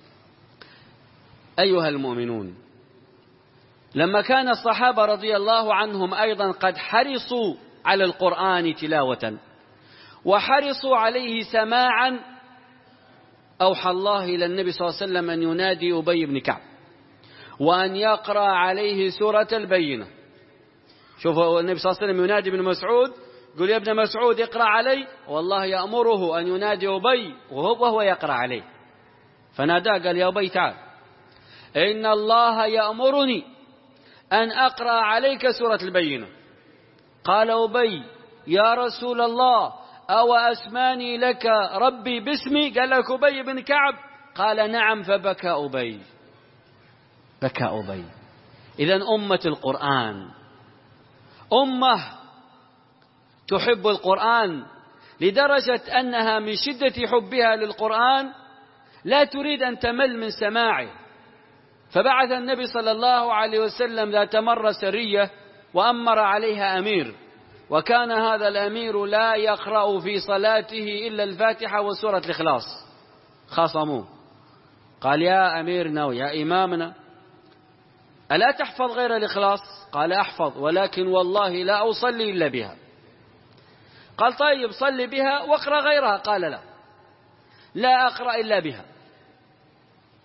B: أيها المؤمنون، لما كان الصحابة رضي الله عنهم أيضا قد حرصوا على القرآن تلاوة وحرصوا عليه سماعا، أوحى الله إلى النبي صلى الله عليه وسلم أن ينادي أبي بن كعب وأن يقرأ عليه سورة البينة. شوفوا النبي صلى الله عليه وسلم ينادي ابن مسعود، يقول: يا ابن مسعود اقرأ علي، والله يأمره أن ينادي أبي وهو يقرأ عليه. فناداه قال: يا أبي تعال، إن الله يأمرني أن أقرأ عليك سورة البينة. قال أبي: يا رسول الله، أو أسماني لك ربي باسمي؟ قال لك أبي بن كعب؟ قال: نعم. فبكى أبي، بكى أبي. إذن أمة القرآن أمة تحب القرآن لدرجة أنها من شدة حبها للقرآن لا تريد أن تمل من سماعه. فبعث النبي صلى الله عليه وسلم ذات مرة سرية وأمر عليها أمير، وكان هذا الأمير لا يقرأ في صلاته إلا الفاتحة وسورة الإخلاص. خاصموه، قال: يا أميرنا ويا إمامنا، ألا تحفظ غير الإخلاص؟ قال: أحفظ، ولكن والله لا أصلي إلا بها. قال: طيب صلي بها واقرأ غيرها. قال: لا لا أقرأ إلا بها.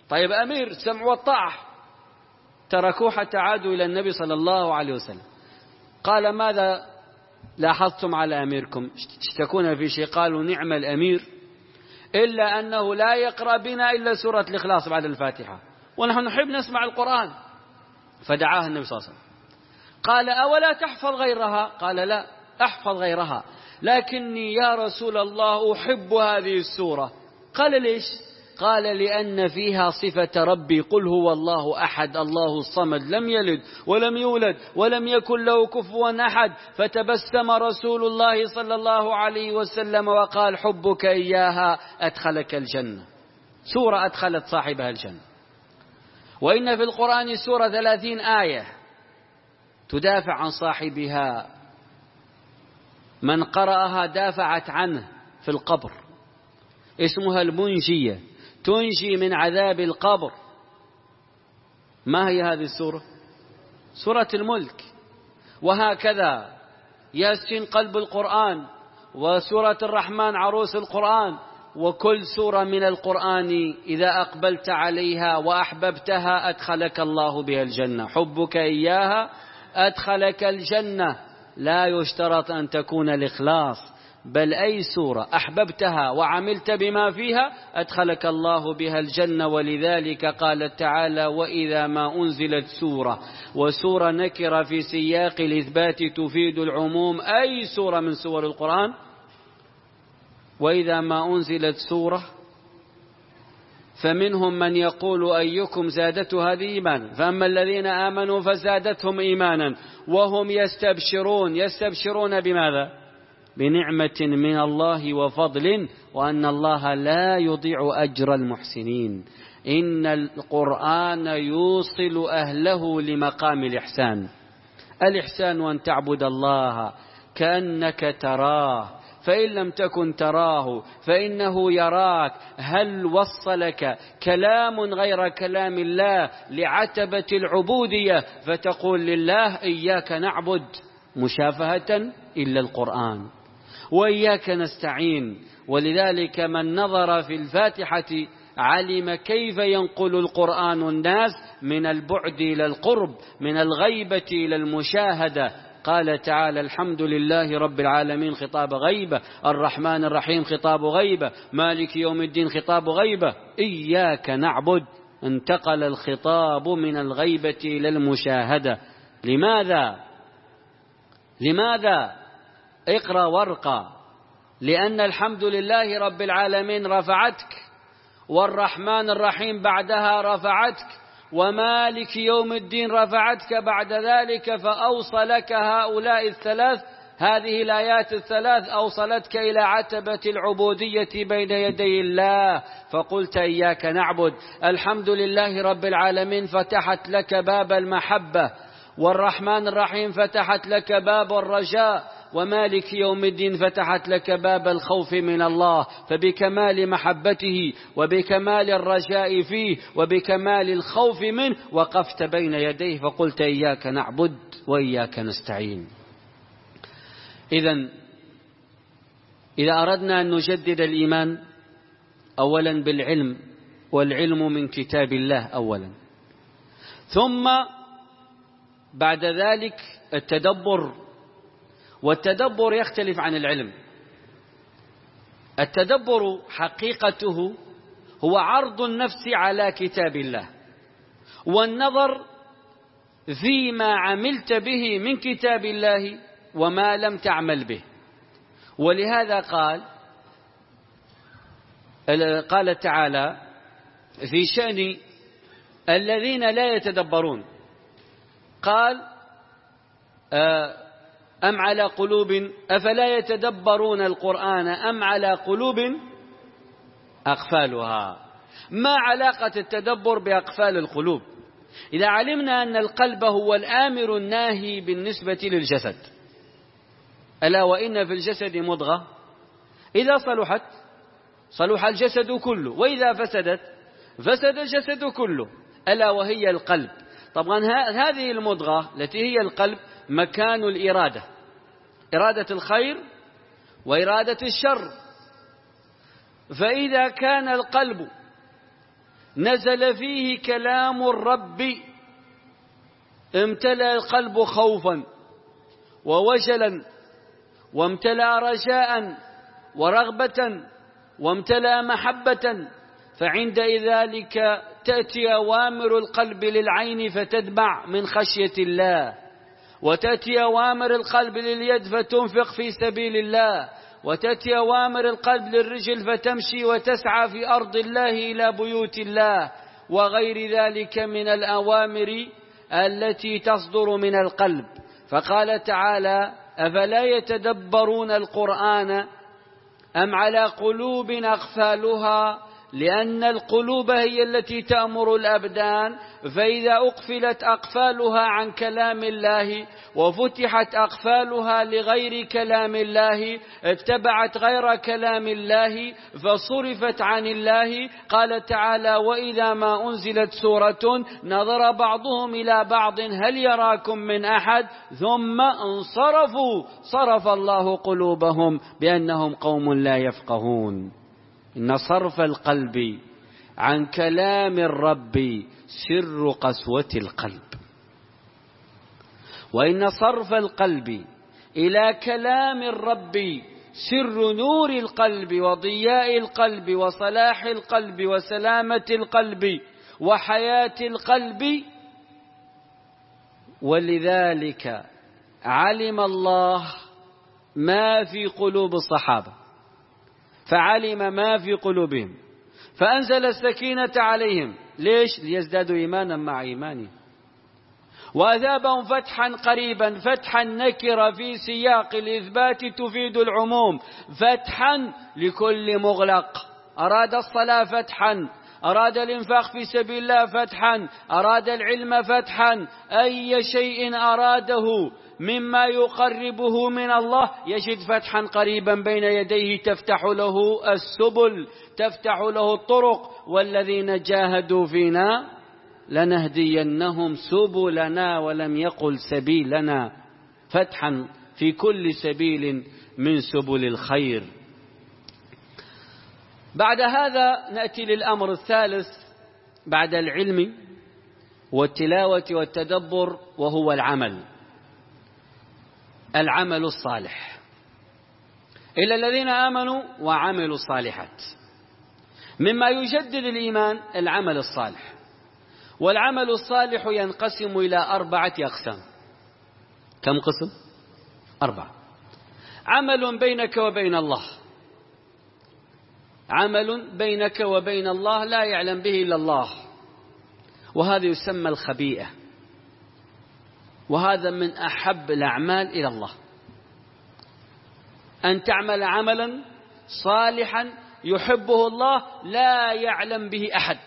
B: طيب أمير السمع والطاعة، تركوه حتى عادوا إلى النبي صلى الله عليه وسلم. قال ماذا لاحظتم على أميركم؟ تشتكون في شيء؟ قالوا نعم الأمير، إلا أنه لا يقرأ بنا إلا سورة الإخلاص بعد الفاتحة، ونحن نحب نسمع القرآن. فدعاه النبي صلى الله عليه وسلم، قال أولا تحفظ غيرها؟ قال لا أحفظ غيرها، لكني يا رسول الله أحب هذه السورة. قال ليش؟ قال لأن فيها صفة ربي، قل هو الله أحد الله الصمد لم يلد ولم يولد ولم يكن له كفوا أحد. فتبسم رسول الله صلى الله عليه وسلم وقال حبك إياها أدخلك الجنة، سورة أدخلت صاحبها الجنة. وإن في القرآن سورة ثلاثين آية تدافع عن صاحبها، من قرأها دافعت عنه في القبر، اسمها المنجية، تنجي من عذاب القبر. ما هي هذه السورة؟ سورة الملك. وهكذا ياسين قلب القرآن، وسورة الرحمن عروس القرآن، وكل سورة من القرآن إذا أقبلت عليها وأحببتها أدخلك الله بها الجنة. حبك إياها أدخلك الجنة، لا يشترط أن تكون الإخلاص، بل أي سورة أحببتها وعملت بما فيها أدخلك الله بها الجنة. ولذلك قال تعالى وإذا ما أنزلت سورة، وسورة نكرة في سياق الإثبات تفيد العموم، أي سورة من سور القرآن. وإذا ما أنزلت سورة فمنهم من يقول أيكم زادته هذه إيمانا، فأما الذين آمنوا فزادتهم إيمانا وهم يستبشرون. يستبشرون بماذا؟ بنعمة من الله وفضل، وأن الله لا يضيع أجر المحسنين. إن القرآن يوصل أهله لمقام الإحسان. الإحسان أن تعبد الله كأنك تراه، فإن لم تكن تراه فإنه يراك. هل وصلك كلام غير كلام الله لعتبة العبودية فتقول لله إياك نعبد مشافهة إلا القرآن، وإياك نستعين. ولذلك من نظر في الفاتحة علم كيف ينقل القرآن الناس من البعد إلى القرب، من الغيبة إلى المشاهدة. قال تعالى الحمد لله رب العالمين خطاب غيبة، الرحمن الرحيم خطاب غيبة، مالك يوم الدين خطاب غيبة، إياك نعبد انتقل الخطاب من الغيبة إلى المشاهدة. لماذا؟ لماذا؟ اقرأ وارقى. لأن الحمد لله رب العالمين رفعتك، والرحمن الرحيم بعدها رفعتك، ومالك يوم الدين رفعتك بعد ذلك، فأوصلك هؤلاء الثلاث، هذه الآيات الثلاث أوصلتك إلى عتبة العبودية بين يدي الله، فقلت إياك نعبد. الحمد لله رب العالمين فتحت لك باب المحبة، والرحمن الرحيم فتحت لك باب الرجاء، ومالك يوم الدين فتحت لك باب الخوف من الله. فبكمال محبته وبكمال الرجاء فيه وبكمال الخوف منه وقفت بين يديه فقلت إياك نعبد وإياك نستعين. إذن إذا أردنا أن نجدد الإيمان أولا بالعلم، والعلم من كتاب الله أولا، ثم بعد ذلك التدبر. والتدبر يختلف عن العلم. التدبر حقيقته هو عرض النفس على كتاب الله، والنظر فيما عملت به من كتاب الله وما لم تعمل به. ولهذا قال قال تعالى في شأن الذين لا يتدبرون، قال أم على قلوب أفلا يتدبرون القرآن أم على قلوب أقفالها. ما علاقة التدبر بأقفال القلوب؟ إذا علمنا أن القلب هو الآمر الناهي بالنسبة للجسد، ألا وإن في الجسد مضغة إذا صلحت صلح الجسد كله، وإذا فسدت فسد الجسد كله، ألا وهي القلب. طبعا هذه المضغة التي هي القلب مكان الإرادة، إرادة الخير وإرادة الشر. فإذا كان القلب نزل فيه كلام الرب امتلأ القلب خوفا ووجلا، وامتلأ رجاء ورغبة، وامتلأ محبة، فعند ذلك تأتي أوامر القلب للعين فتدمع من خشية الله، وتأتي أوامر القلب لليد فتنفق في سبيل الله، وتأتي أوامر القلب للرجل فتمشي وتسعى في أرض الله إلى بيوت الله، وغير ذلك من الأوامر التي تصدر من القلب. فقال تعالى: أفلا يتدبرون القرآن أم على قلوب أقفالها، لأن القلوب هي التي تأمر الأبدان، فإذا أقفلت أقفالها عن كلام الله وفتحت أقفالها لغير كلام الله اتبعت غير كلام الله فصرفت عن الله. قال تعالى: وإذا ما أنزلت سورة نظر بعضهم إلى بعض هل يراكم من أحد ثم انصرفوا صرف الله قلوبهم بأنهم قوم لا يفقهون. إن صرف القلب عن كلام الرب سر قسوة القلب، وإن صرف القلب إلى كلام الرب سر نور القلب وضياء القلب وصلاح القلب وسلامة القلب وحياة القلب. ولذلك علم الله ما في قلوب الصحابة، فعلم ما في قلوبهم فأنزل السكينة عليهم. ليش؟ ليزدادوا إيمانا مع إيمانهم. وأذابهم فتحا قريبا، فتحا نكرة في سياق الإثبات تفيد العموم، فتحا لكل مغلق. أراد الصلاة فتحا، أراد الإنفاق في سبيل الله فتحا، أراد العلم فتحا، أي شيء أراده مما يقربه من الله يجد فتحا قريبا بين يديه تفتح له السبل، تفتح له الطرق. والذين جاهدوا فينا لنهدينهم سبلنا، ولم يقل سبيلنا، فتحا في كل سبيل من سبل الخير. بعد هذا نأتي للأمر الثالث بعد العلم والتلاوة والتدبر، وهو العمل، العمل الصالح. إلا الذين آمنوا وعملوا الصالحات. مما يجدد الإيمان العمل الصالح، والعمل الصالح ينقسم إلى أربعة أقسام. كم قسم؟ أربعة. عمل بينك وبين الله، عمل بينك وبين الله لا يعلم به إلا الله، وهذا يسمى الخبيئة، وهذا من أحب الأعمال إلى الله، أن تعمل عملا صالحا يحبه الله لا يعلم به أحد.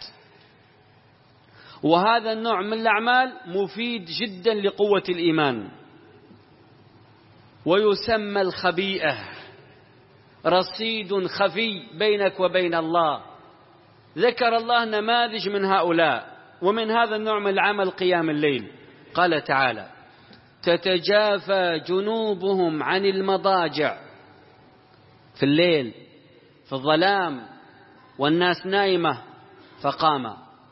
B: وهذا النوع من الأعمال مفيد جدا لقوة الإيمان، ويسمى الخبيئة، رصيد خفي بينك وبين الله. ذكر الله نماذج من هؤلاء، ومن هذا النوع من العمل قيام الليل. قال تعالى: تتجافى جنوبهم عن المضاجع، في الليل في الظلام والناس نائمة فقام.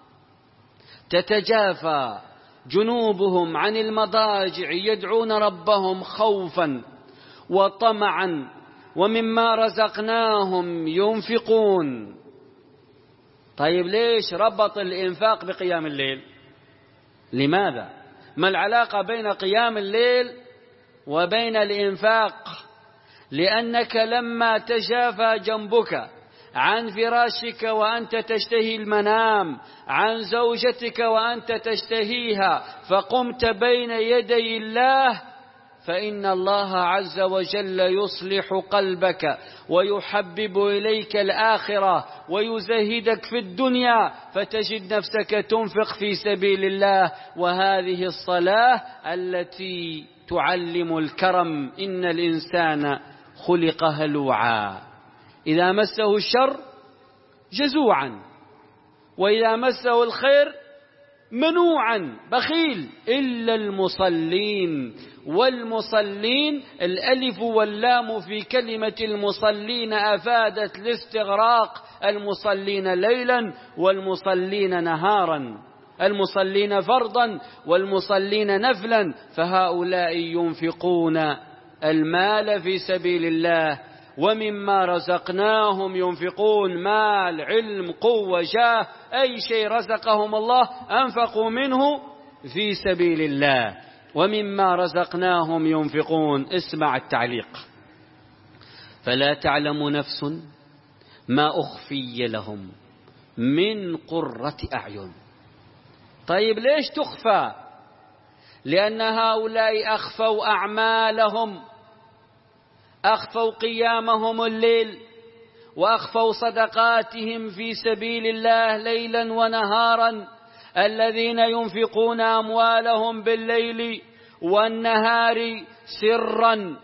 B: تتجافى جنوبهم عن المضاجع يدعون ربهم خوفا وطمعا ومما رزقناهم ينفقون. طيب ليش ربط الإنفاق بقيام الليل؟ لماذا؟ ما العلاقة بين قيام الليل وبين الإنفاق؟ لأنك لما تجافى جنبك عن فراشك وأنت تشتهي المنام، عن زوجتك وأنت تشتهيها، فقمت بين يدي الله، فإن الله عز وجل يصلح قلبك ويحبب إليك الآخرة ويزهدك في الدنيا، فتجد نفسك تنفق في سبيل الله. وهذه الصلاة التي تعلم الكرم. إن الإنسان خلق هلوعا، إذا مسه الشر جزوعا، وإذا مسه الخير منوعا بخيل إلا المصلين. والمصلين الألف واللام في كلمة المصلين أفادت الاستغراق، المصلين ليلا والمصلين نهارا، المصلين فرضا والمصلين نفلا، فهؤلاء ينفقون المال في سبيل الله ومما رزقناهم ينفقون، مال، علم، قوة، جاه، أي شيء رزقهم الله أنفقوا منه في سبيل الله ومما رزقناهم ينفقون. اسمع التعليق: فلا تعلم نفس ما أخفي لهم من قرة أعين. طيب ليش تخفى؟ لأن هؤلاء أخفوا أعمالهم، أخفوا قيامهم الليل، وأخفوا صدقاتهم في سبيل الله ليلا ونهارا. الذين ينفقون أموالهم بالليل والنهار سرا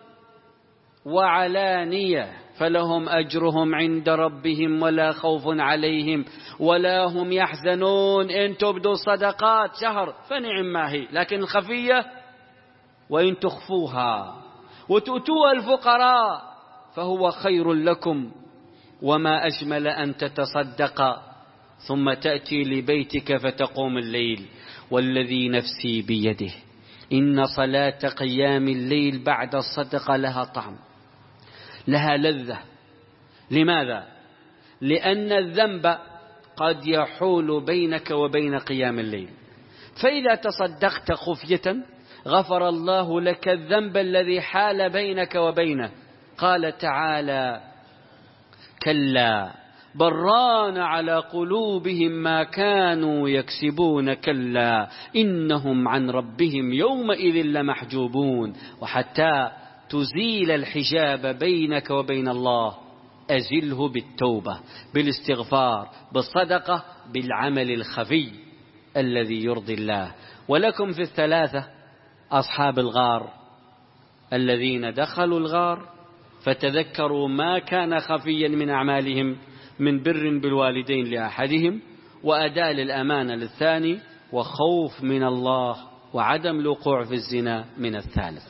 B: وعلانية فلهم أجرهم عند ربهم ولا خوف عليهم ولا هم يحزنون. إن تبدوا الصدقات شهر فنعم ما هي، لكن الخفية وإن تخفوها وتؤتوها الفقراء فهو خير لكم. وما أجمل أن تتصدق ثم تأتي لبيتك فتقوم الليل، والذي نفسي بيده إن صلاة قيام الليل بعد الصدقة لها طعم، لها لذة. لماذا؟ لأن الذنب قد يحول بينك وبين قيام الليل، فإذا تصدقت خفية غفر الله لك الذنب الذي حال بينك وبينه. قال تعالى: كلا بل ران على قلوبهم ما كانوا يكسبون، كلا إنهم عن ربهم يومئذ لمحجوبون. وحتى تزيل الحجاب بينك وبين الله أزله بالتوبة، بالاستغفار، بالصدقة، بالعمل الخفي الذي يرضي الله. ولكم في الثلاثة أصحاب الغار الذين دخلوا الغار فتذكروا ما كان خفيا من أعمالهم من بر بالوالدين لأحدهم، وأداء للأمانة للثاني، وخوف من الله وعدم الوقوع في الزنا من الثالث.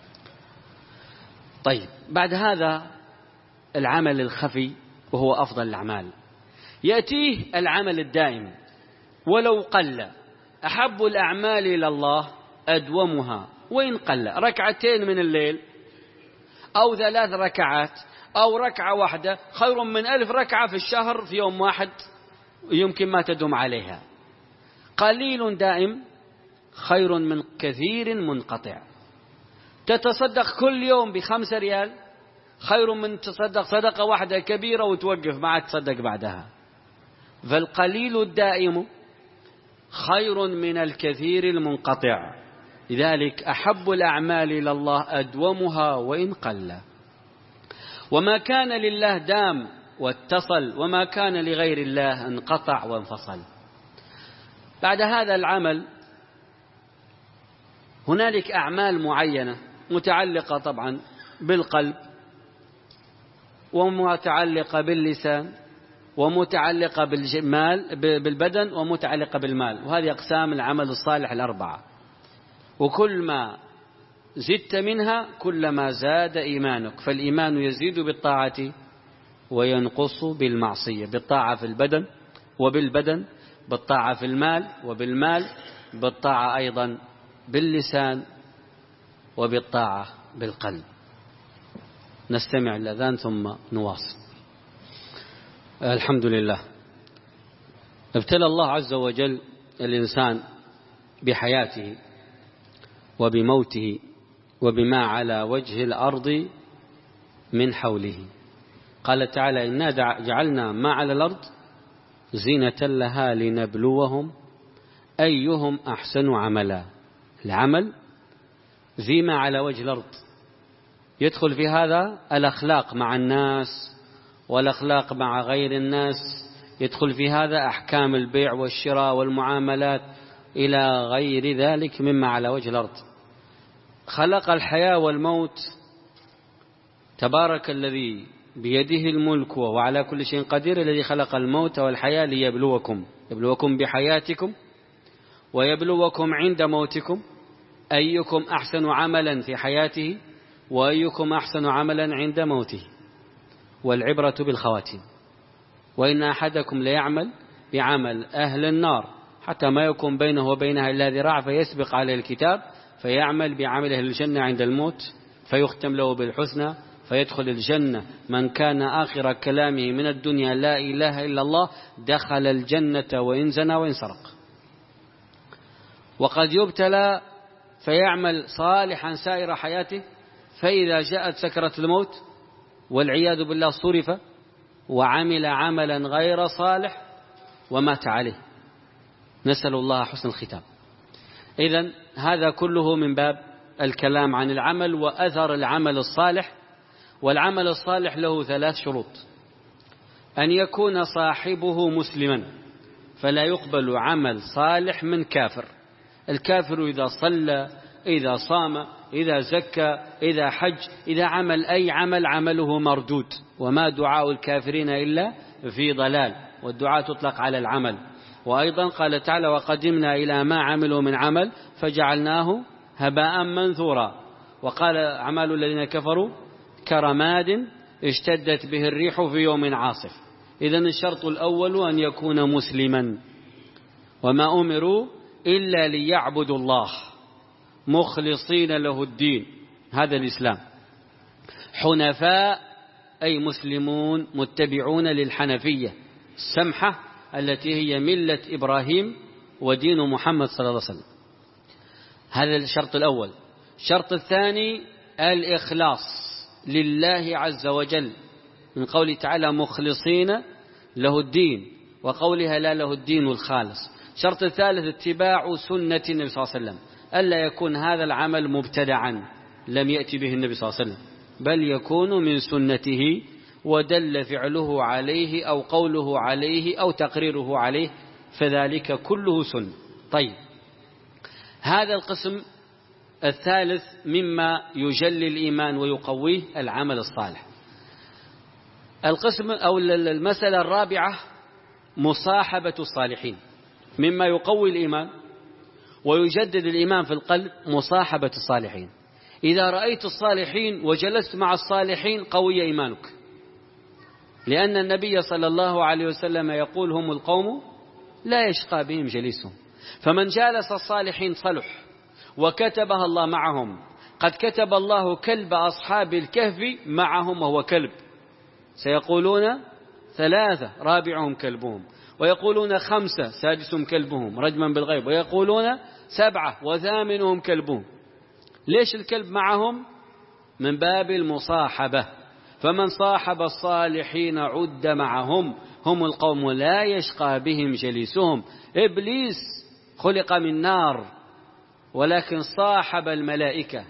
B: طيب، بعد هذا العمل الخفي وهو أفضل الأعمال، يأتيه العمل الدائم ولو قل. أحب الأعمال إلى الله أدومها وإن قل، ركعتين من الليل أو ثلاث ركعات أو ركعة واحدة خير من ألف ركعة في الشهر في يوم واحد يمكن ما تدوم عليها. قليل دائم خير من كثير منقطع. تتصدق كل يوم بخمسة ريال خير من تصدق صدقة واحدة كبيرة وتوقف ما تصدق بعدها. فالقليل الدائم خير من الكثير المنقطع. لذلك أحب الأعمال إلى الله أدومها وإن قل. وما كان لله دام واتصل، وما كان لغير الله انقطع وانفصل. بعد هذا العمل هنالك أعمال معينة متعلقة طبعا بالقلب ومتعلقة باللسان ومتعلقة بالمال بالبدن ومتعلقة بالمال، وهذه أقسام العمل الصالح الأربعة. وكل ما زدت منها كلما زاد إيمانك، فالإيمان يزيد بالطاعة وينقص بالمعصية. بالطاعة في البدن وبالبدن، بالطاعة في المال وبالمال، بالطاعة أيضا باللسان وبالطاعة بالقلب. نستمع الأذان ثم نواصل. الحمد لله. ابتلى الله عز وجل الإنسان بحياته وبموته وبما على وجه الأرض من حوله. قال تعالى: إنا جعلنا ما على الأرض زينة لها لنبلوهم أيهم أحسن عملا. العمل ذي ما على وجه الأرض، يدخل في هذا الأخلاق مع الناس والأخلاق مع غير الناس، يدخل في هذا أحكام البيع والشراء والمعاملات إلى غير ذلك مما على وجه الأرض. خلق الحياة والموت، تبارك الذي بيده الملك وهو على كل شيء قدير، الذي خلق الموت والحياة ليبلوكم، يبلوكم بحياتكم ويبلوكم عند موتكم أيكم أحسن عملا في حياته وأيكم أحسن عملا عند موته، والعبرة بالخواتيم. وإن أحدكم ليعمل بعمل أهل النار حتى ما يكون بينه وبينها إلا ذراع فيسبق عليه الكتاب فيعمل بعمل أهل الجنة عند الموت فيختم له بالحسنى فيدخل الجنة. من كان آخر كلامه من الدنيا لا إله إلا الله دخل الجنة وإن زنى وإن سرق. وقد يبتلى فيعمل صالحا سائر حياته، فإذا جاءت سكرة الموت والعياذ بالله صرف وعمل عملا غير صالح ومات عليه، نسأل الله حسن الختام. إذن هذا كله من باب الكلام عن العمل وأثر العمل الصالح. والعمل الصالح له ثلاث شروط: أن يكون صاحبه مسلما فلا يقبل عمل صالح من كافر. الكافر إذا صلى، إذا صام، إذا زكى، إذا حج، إذا عمل أي عمل عمله مردود، وما دعاء الكافرين إلا في ضلال، والدعاء تطلق على العمل. وأيضا قال تعالى: وقدمنا إلى ما عملوا من عمل فجعلناه هباء منثورا. وقال: أعمال الذين كفروا كرماد اشتدت به الريح في يوم عاصف. إذن الشرط الأول أن يكون مسلما. وما أمروا إلا ليعبدوا الله مخلصين له الدين، هذا الإسلام، حنفاء أي مسلمون متبعون للحنفية السمحة التي هي ملة إبراهيم ودين محمد صلى الله عليه وسلم. هذا الشرط الأول. الشرط الثاني الإخلاص لله عز وجل، من قوله تعالى: مخلصين له الدين، وقولها: لا له الدين الخالص. الشرط الثالث اتباع سنة النبي صلى الله عليه وسلم، ألا يكون هذا العمل مبتدعا لم يأتي به النبي صلى الله عليه وسلم، بل يكون من سنته ودل فعله عليه أو قوله عليه أو تقريره عليه، فذلك كله سنة. طيب، هذا القسم الثالث مما يجلي الإيمان ويقويه العمل الصالح. القسم أو المسألة الرابعة مصاحبة الصالحين، مما يقوي الإيمان ويجدد الإيمان في القلب مصاحبة الصالحين. إذا رأيت الصالحين وجلست مع الصالحين قوي إيمانك، لأن النبي صلى الله عليه وسلم يقول: هم القوم لا يشقى بهم جليسهم. فمن جالس الصالحين صلح وكتبها الله معهم. قد كتب الله كلب أصحاب الكهف معهم وهو كلب، سيقولون ثلاثة رابعهم كلبهم، ويقولون خمسة سادسهم كلبهم رجما بالغيب، ويقولون سبعة وثامنهم كلبهم. ليش الكلب معهم؟ من باب المصاحبة. فمن صاحب الصالحين عد معهم. هم القوم لا يشقى بهم جليسهم. إبليس خلق من نار ولكن صاحب الملائكة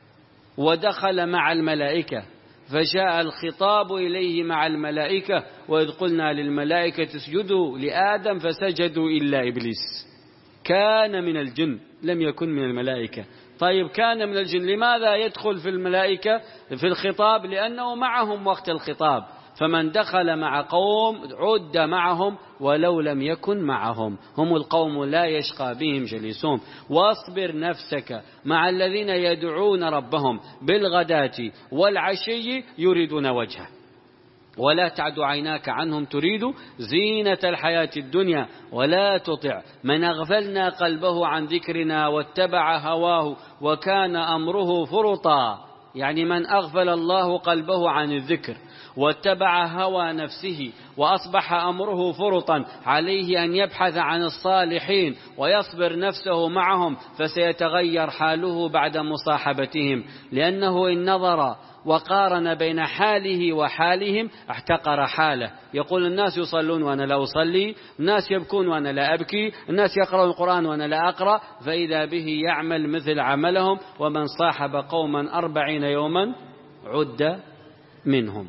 B: ودخل مع الملائكة، فجاء الخطاب إليه مع الملائكة: وإذ قلنا للملائكة اسجدوا لآدم فسجدوا إلا إبليس كان من الجن لم يكن من الملائكة. طيب، كان من الجن، لماذا يدخل في الملائكة في الخطاب؟ لأنه معهم وقت الخطاب. فمن دخل مع قوم عد معهم ولو لم يكن معهم. هم القوم لا يشقى بهم جليسهم. واصبر نفسك مع الذين يدعون ربهم بالغداة والعشي يريدون وجهه ولا تعد عيناك عنهم تريد زينة الحياة الدنيا ولا تطع من أغفلنا قلبه عن ذكرنا واتبع هواه وكان أمره فرطا. يعني من أغفل الله قلبه عن الذكر واتبع هوى نفسه وأصبح أمره فرطا، عليه أن يبحث عن الصالحين ويصبر نفسه معهم، فسيتغير حاله بعد مصاحبتهم. لأنه إن نظر وقارن بين حاله وحالهم احتقر حاله. يقول: الناس يصلون وأنا لا أصلي، الناس يبكون وأنا لا أبكي، الناس يقرأون القرآن وأنا لا أقرأ. فإذا به يعمل مثل عملهم. ومن صاحب قوما أربعين يوما عد منهم.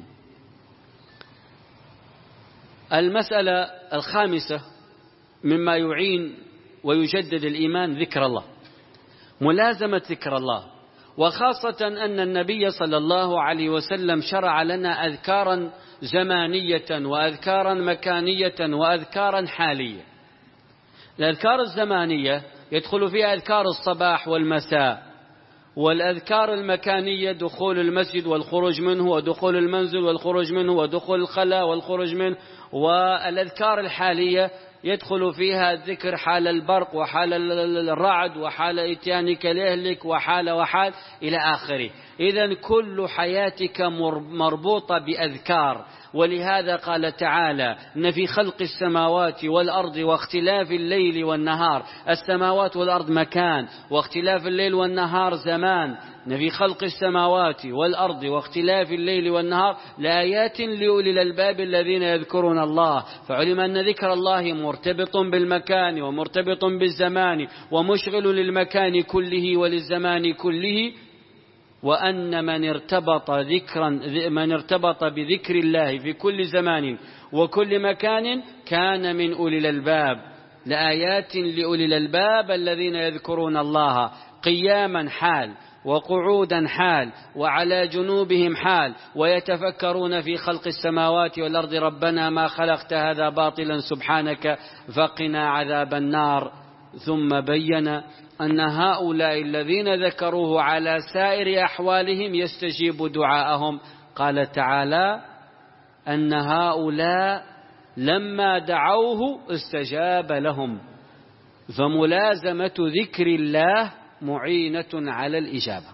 B: المسألة الخامسة مما يعين ويجدد الإيمان ذكر الله، ملازمة ذكر الله، وخاصة أن النبي صلى الله عليه وسلم شرع لنا أذكارا زمانية وأذكارا مكانية وأذكارا حالية. الأذكار الزمانية يدخل فيها أذكار الصباح والمساء، والأذكار المكانية دخول المسجد والخروج منه، ودخول المنزل والخروج منه، ودخول الخلاء والخروج منه. والأذكار الحالية يدخل فيها الذكر حال البرق وحال الرعد وحال إتيانك لأهلك وحال وحال إلى آخره. إذن كل حياتك مربوطة بأذكار. ولهذا قال تعالى إن في خلق السماوات والأرض واختلاف الليل والنهار، السماوات والأرض مكان، واختلاف الليل والنهار زمان. إن في خلق السماوات والأرض واختلاف الليل والنهار لآيات لأولي الألباب الذين يذكرون الله. فعلم أن ذكر الله مرتبط بالمكان ومرتبط بالزمان ومشغل للمكان كله وللزمان كله، وأن من ارتبط ذكرا من ارتبط بذكر الله في كل زمان وكل مكان كان من أولي الألباب. لآيات لأولي الألباب الذين يذكرون الله قياما حال، وقعودا حال، وعلى جنوبهم حال، ويتفكرون في خلق السماوات والأرض ربنا ما خلقت هذا باطلا سبحانك فقنا عذاب النار. ثم بين أن هؤلاء الذين ذكروه على سائر أحوالهم يستجيب دعاءهم. قال تعالى أن هؤلاء لما دعوه استجاب لهم. فملازمة ذكر الله معينة على الإجابة.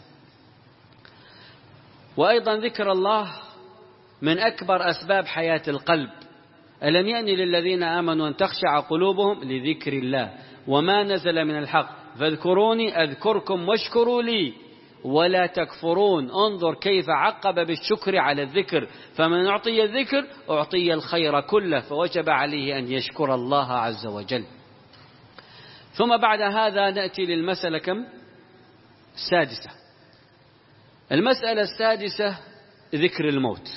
B: وأيضا ذكر الله من أكبر أسباب حياة القلب. ألم يأن للذين آمنوا أن تخشع قلوبهم لذكر الله وما نزل من الحق فاذكروني أذكركم واشكروا لي ولا تكفرون. انظر كيف عقب بالشكر على الذكر. فمن أعطي الذكر أعطي الخير كله، فوجب عليه أن يشكر الله عز وجل. ثم بعد هذا نأتي للمسألة كم؟ السادسة. المسألة السادسة ذكر الموت،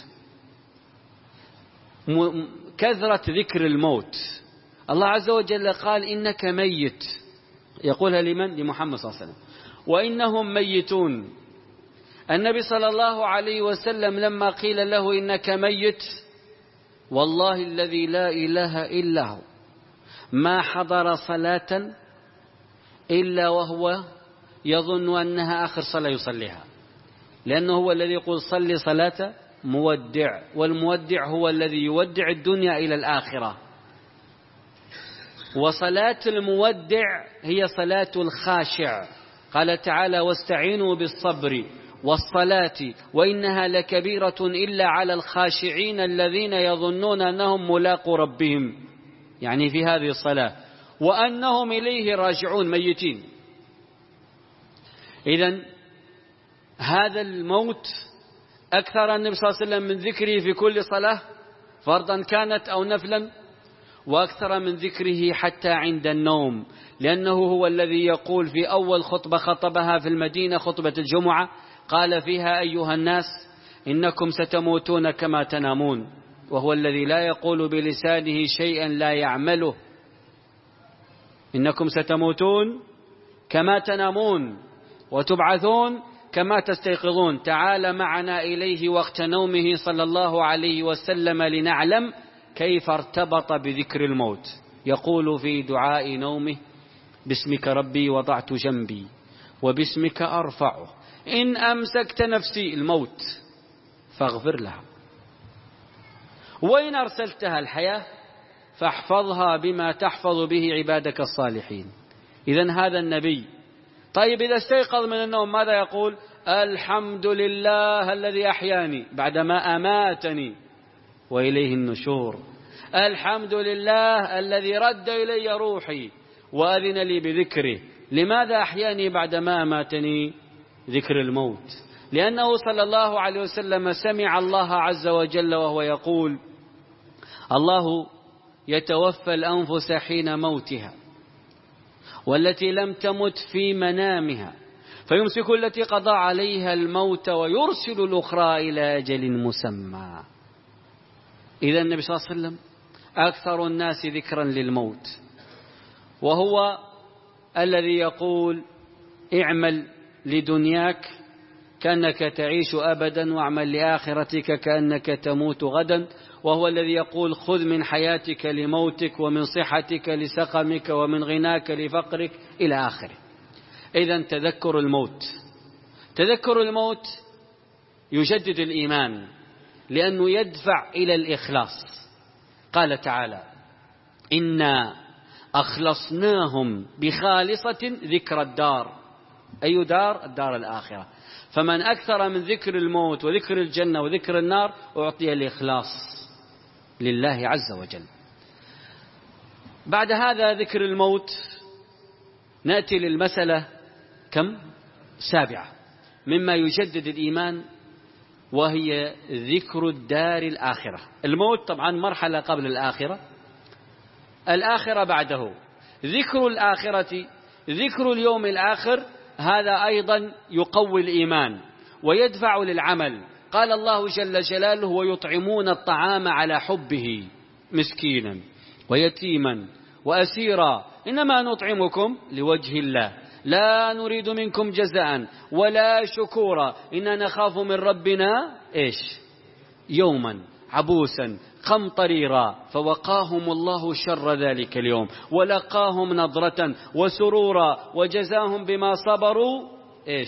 B: كثرة ذكر الموت. الله عز وجل قال إنك ميت، يقولها لمن؟ لمحمد صلى الله عليه وسلم. وإنهم ميتون. النبي صلى الله عليه وسلم لما قيل له إنك ميت، والله الذي لا إله إلا هو ما حضر صلاة إلا وهو يظن أنها آخر صلاة يصليها، لأنه هو الذي يقول صلي صلاة مودع، والمودع هو الذي يودع الدنيا إلى الآخرة. وصلاة المودع هي صلاة الخاشع. قال تعالى واستعينوا بالصبر والصلاة وإنها لكبيرة إلا على الخاشعين الذين يظنون أنهم ملاقوا ربهم، يعني في هذه الصلاة، وأنهم إليه راجعون ميتين. إذن هذا الموت أكثر النبي صلى الله عليه وسلم من ذكره في كل صلاة فرضا كانت أو نفلا، وأكثر من ذكره حتى عند النوم، لأنه هو الذي يقول في أول خطبة خطبها في المدينة خطبة الجمعة قال فيها أيها الناس إنكم ستموتون كما تنامون، وهو الذي لا يقول بلسانه شيئا لا يعمله. إنكم ستموتون كما تنامون وتبعثون كما تستيقظون. تعال معنا إليه وقت نومه صلى الله عليه وسلم لنعلم كيف ارتبط بذكر الموت. يقول في دعاء نومه باسمك ربي وضعت جنبي وباسمك أرفعه إن أمسكت نفسي الموت فاغفر لها، وإن أرسلتها الحياة فاحفظها بما تحفظ به عبادك الصالحين. إذن هذا النبي. طيب إذا استيقظ من النوم ماذا يقول؟ الحمد لله الذي أحياني بعدما أماتني وإليه النشور. الحمد لله الذي رد إلي روحي وأذن لي بذكره. لماذا أحياني بعدما أماتني؟ ذكر الموت. لأنه صلى الله عليه وسلم سمع الله عز وجل وهو يقول الله يتوفى الأنفس حين موتها والتي لم تمت في منامها فيمسك التي قضى عليها الموت ويرسل الأخرى إلى أجل مسمى. إذا النبي صلى الله عليه وسلم أكثر الناس ذكرا للموت، وهو الذي يقول اعمل لدنياك كأنك تعيش أبدا، واعمل لآخرتك كأنك تموت غدا. وهو الذي يقول خذ من حياتك لموتك، ومن صحتك لسقمك، ومن غناك لفقرك، إلى آخره. إذن تذكر الموت، تذكر الموت يجدد الإيمان، لأنه يدفع إلى الإخلاص. قال تعالى إنا أخلصناهم بخالصة ذكر الدار. أي دار؟ الدار الآخرة. فمن أكثر من ذكر الموت وذكر الجنة وذكر النار أعطي الإخلاص لله عز وجل. بعد هذا ذكر الموت نأتي للمسألة كم؟ سابعة مما يجدد الإيمان، وهي ذكر الدار الآخرة. الموت طبعا مرحلة قبل الآخرة، الآخرة بعده. ذكر الآخرة، ذكر اليوم الآخر، هذا أيضا يقوي الإيمان ويدفع للعمل. قال الله جل جلاله ويطعمون الطعام على حبه مسكينا ويتيما وأسيرا إنما نطعمكم لوجه الله لا نريد منكم جزاء ولا شكورا إنا نخاف من ربنا إيش يوما عبوسا قمطريرا فوقاهم الله شر ذلك اليوم ولقاهم نضرة وسرورا وجزاهم بما صبروا إيش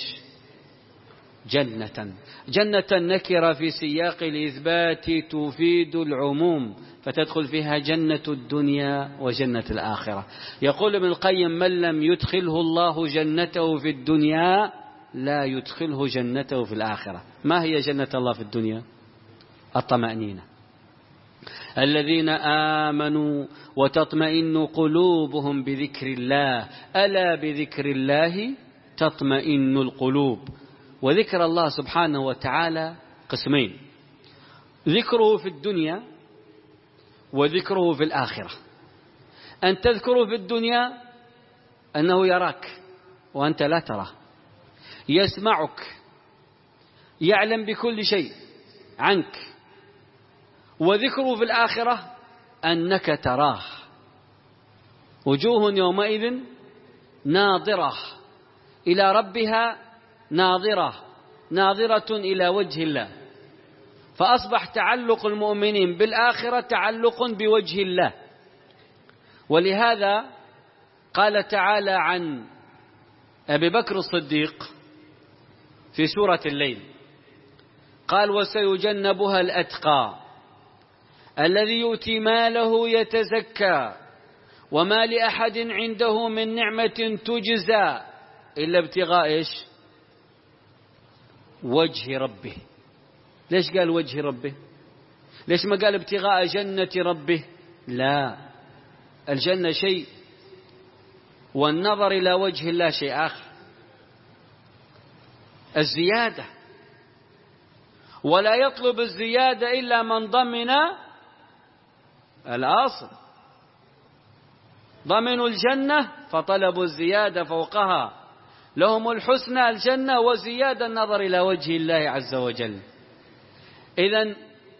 B: جنة. جنة نكرة في سياق الإثبات تفيد العموم، فتدخل فيها جنة الدنيا وجنة الآخرة. يقول ابن القيم من لم يدخله الله جنته في الدنيا لا يدخله جنته في الآخرة. ما هي جنة الله في الدنيا؟ الطمأنينة. الذين آمنوا وتطمئن قلوبهم بذكر الله ألا بذكر الله تطمئن القلوب. وذكر الله سبحانه وتعالى قسمين: ذكره في الدنيا وذكره في الآخرة. أن تذكره في الدنيا أنه يراك وأنت لا تراه، يسمعك، يعلم بكل شيء عنك. وذكره في الآخرة أنك تراه، وجوه يومئذ ناظرة إلى ربها ناظرة ناظرة إلى وجه الله. فأصبح تعلق المؤمنين بالآخرة تعلق بوجه الله. ولهذا قال تعالى عن أبي بكر الصديق في سورة الليل، قال وسيجنبها الأتقى الذي يؤتي ماله يتزكى وما لأحد عنده من نعمة تجزى إلا ابتغاء إيش وجه ربه. ليش قال وجه ربه؟ ليش ما قال ابتغاء جنة ربه؟ لا، الجنة شيء والنظر إلى وجه الله شيء آخر، الزيادة. ولا يطلب الزيادة إلا من ضمن الأصل. ضمنوا الجنة فطلبوا الزيادة فوقها، لهم الحسنى الجنة وزيادة النظر إلى وجه الله عز وجل. إذن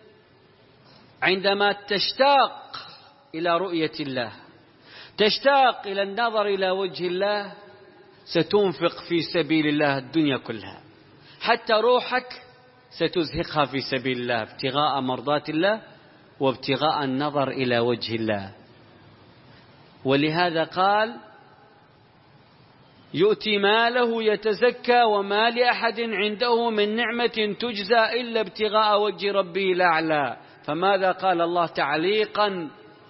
B: عندما تشتاق إلى رؤية الله، تشتاق إلى النظر إلى وجه الله، ستنفق في سبيل الله الدنيا كلها، حتى روحك ستزهقها في سبيل الله ابتغاء مرضات الله وابتغاء النظر إلى وجه الله. ولهذا قال يؤتي ماله يتزكى وما لأحد عنده من نعمة تجزى إلا ابتغاء وجه ربه الأعلى. فماذا قال الله تعليقا؟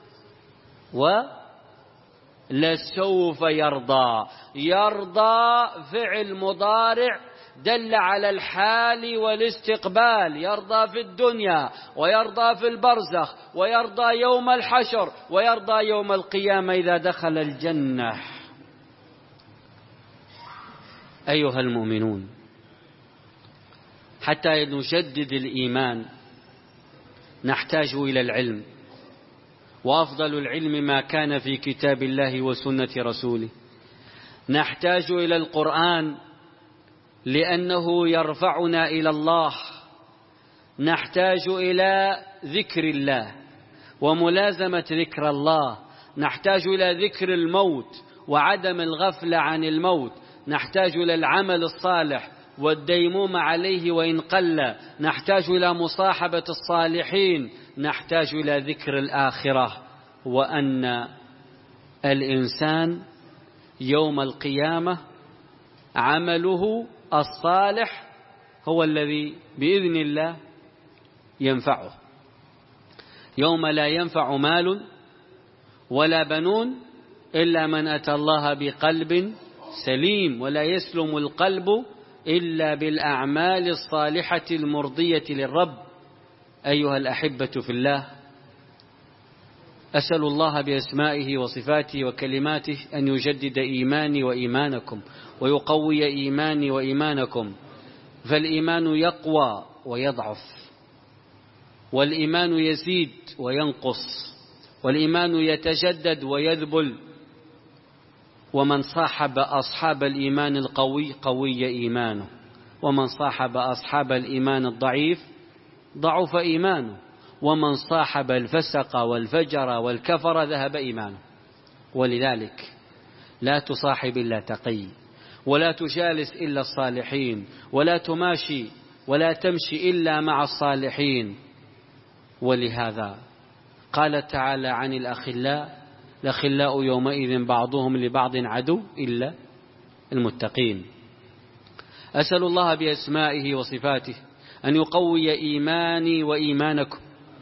B: ولسوف يرضى. يرضى فعل مضارع دل على الحال والاستقبال، يرضى في الدنيا ويرضى في البرزخ ويرضى يوم الحشر ويرضى يوم القيامة إذا دخل الجنة. أيها المؤمنون، حتى نجدد الإيمان نحتاج إلى العلم، وأفضل العلم ما كان في كتاب الله وسنة رسوله. نحتاج إلى القرآن لأنه يرفعنا إلى الله. نحتاج إلى ذكر الله وملازمة ذكر الله. نحتاج إلى ذكر الموت وعدم الغفلة عن الموت. نحتاج إلى العمل الصالح والديموم عليه وإن قل، نحتاج إلى مصاحبة الصالحين، نحتاج إلى ذكر الآخرة، وأن الإنسان يوم القيامة عمله الصالح هو الذي بإذن الله ينفعه، يوم لا ينفع مال ولا بنون إلا من أتى الله بقلب سليم، ولا يسلم القلب إلا بالأعمال الصالحة المرضية للرب. أيها الأحبة في الله، أسأل الله بأسمائه وصفاته وكلماته أن يجدد إيماني وإيمانكم، ويقوي إيماني وإيمانكم، فالإيمان يقوى ويضعف، والإيمان يزيد وينقص، والإيمان يتجدد ويذبل، ومن صاحب أصحاب الإيمان القوي قوي إيمانه، ومن صاحب أصحاب الإيمان الضعيف ضعف إيمانه، ومن صاحب الفسق والفجر والكفر ذهب إيمانه. ولذلك لا تصاحب إلا تقي، ولا تجالس إلا الصالحين، ولا تماشي ولا تمشي إلا مع الصالحين. ولهذا قال تعالى عن الأخلاء: الأخلاء يومئذ بعضهم لبعض عدو إلا المتقين. أسأل الله بأسمائه وصفاته أن يقوي إيماني وإيمانكم،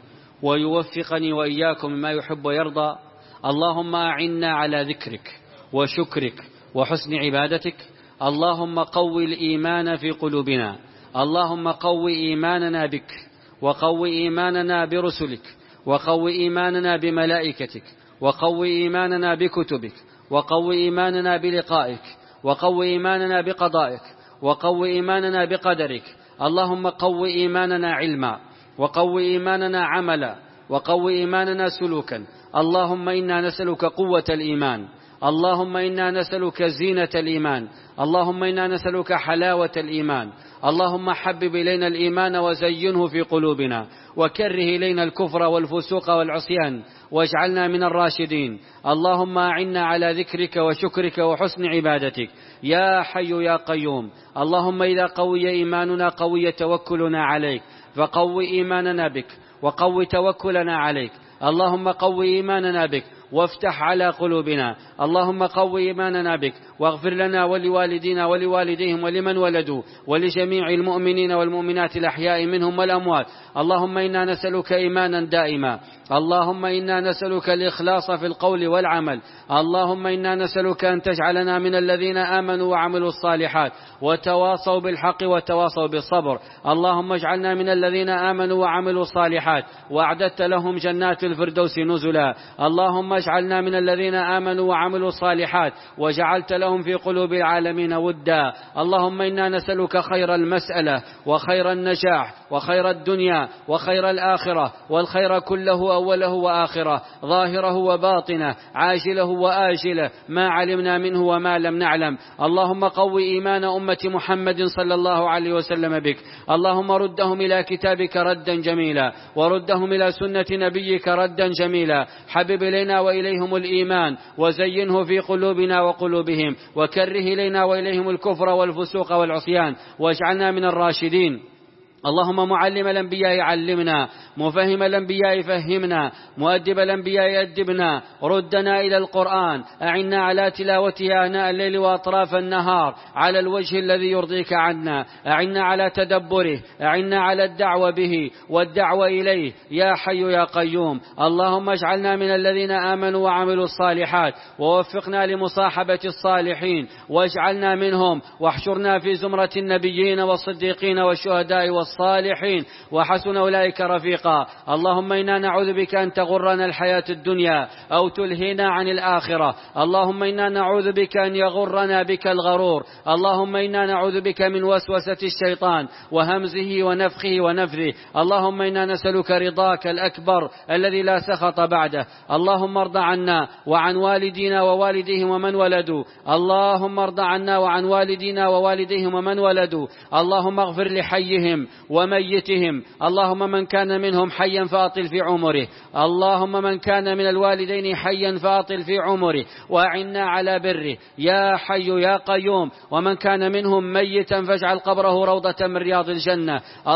B: ويوفقني وإياكم مما يحب ويرضى. اللهم أعنا على ذكرك وشكرك وحسن عبادتك. اللهم قوي الإيمان في قلوبنا، اللهم قوي إيماننا بك، وقوي إيماننا برسلك، وقوي إيماننا بملائكتك، وقوي إيماننا بكتبك، وقوي إيماننا بلقائك، وقوي إيماننا بقضائك، وقوي إيماننا بقدرك. اللهم قوي إيماننا علما، وقوي إيماننا عملا، وقوي إيماننا سلوكا. اللهم إنا نسألك قوة الإيمان، اللهم إنا نسألك زينة الإيمان، اللهم إنا نسألك حلاوة الإيمان. اللهم حبب إلينا الإيمان وزينه في قلوبنا، وكره إلينا الكفر والفسوق والعصيان، واجعلنا من الراشدين. اللهم أعنا على ذكرك وشكرك وحسن عبادتك يا حي يا قيوم. اللهم إذا قوي إيماننا قوي توكلنا عليك، فقوي إيماننا بك وقوي توكلنا عليك. اللهم قوي إيماننا بك وافتح على قلوبنا. اللهم قوي إيماننا بك، واغفر لنا ولوالدينا ولوالديهم ولمن ولدوا ولجميع المؤمنين والمؤمنات الأحياء منهم والأموات. اللهم إنا نسألك إيمانا دائما، اللهم إنا نسألك الإخلاص في القول والعمل. اللهم إنا نسألك أن تجعلنا من الذين آمنوا وعملوا الصالحات وتواصوا بالحق وتواصوا بالصبر. اللهم اجعلنا من الذين آمنوا وعملوا الصالحات وأعددت لهم جنات الفردوس نزلا. اللهم اجعلنا من الذين آمنوا وعملوا الصالحات وجعلت لهم في قلوب العالمين ودا. اللهم إنا نسألك خير المسألة وخير النجاح وخير الدنيا وخير الآخرة، والخير كله أوله وآخره، ظاهره وباطنه، عاجله وآجله، ما علمنا منه وما لم نعلم. اللهم قوي إيمان أمة محمد صلى الله عليه وسلم بك. اللهم ردهم إلى كتابك ردا جميلا، وردهم إلى سنة نبيك ردا جميلا. حبب إلينا وإليهم الإيمان، وزينه في قلوبنا وقلوبهم، وكره إلينا وإليهم الكفر والفسوق والعصيان، واجعلنا من الراشدين. اللهم معلم الأنبياء علمنا، مفهم الأنبياء فهمنا، مؤدب الأنبياء أدبنا. ردنا إلى القرآن، أعنا على تلاوته آناء الليل وأطراف النهار على الوجه الذي يرضيك عنا. أعنا على تدبره، أعنا على الدعوة به والدعوة إليه يا حي يا قيوم. اللهم اجعلنا من الذين آمنوا وعملوا الصالحات، ووفقنا لمصاحبة الصالحين، واجعلنا منهم، واحشرنا في زمرة النبيين والصديقين والشهداء والصالحين، وحسن أولئك رفيقا. اللهم إنا نعوذ بك أن تغرنا الحياة الدنيا أو تلهينا عن الآخرة. اللهم إنا نعوذ بك أن يغرنا بك الغرور. اللهم إنا نعوذ بك من وسوسة الشيطان وهمزه ونفخه ونفثه. اللهم إنا نسألك رضاك الأكبر الذي لا سخط بعده. اللهم ارض عنا وعن والدينا ووالديهم ومن ولدوا. اللهم ارض عنا وعن والدينا ووالديهم ومن ولدوا. اللهم اغفر لحيهم وميتهم. اللهم من كان منهم حيا فأطل في عمره، اللهم من كان من الوالدين حيا فأطل في عمره وأعنا على بره يا حي يا قيوم. ومن كان منهم ميتا فاجعل قبره روضة من رياض الجنة.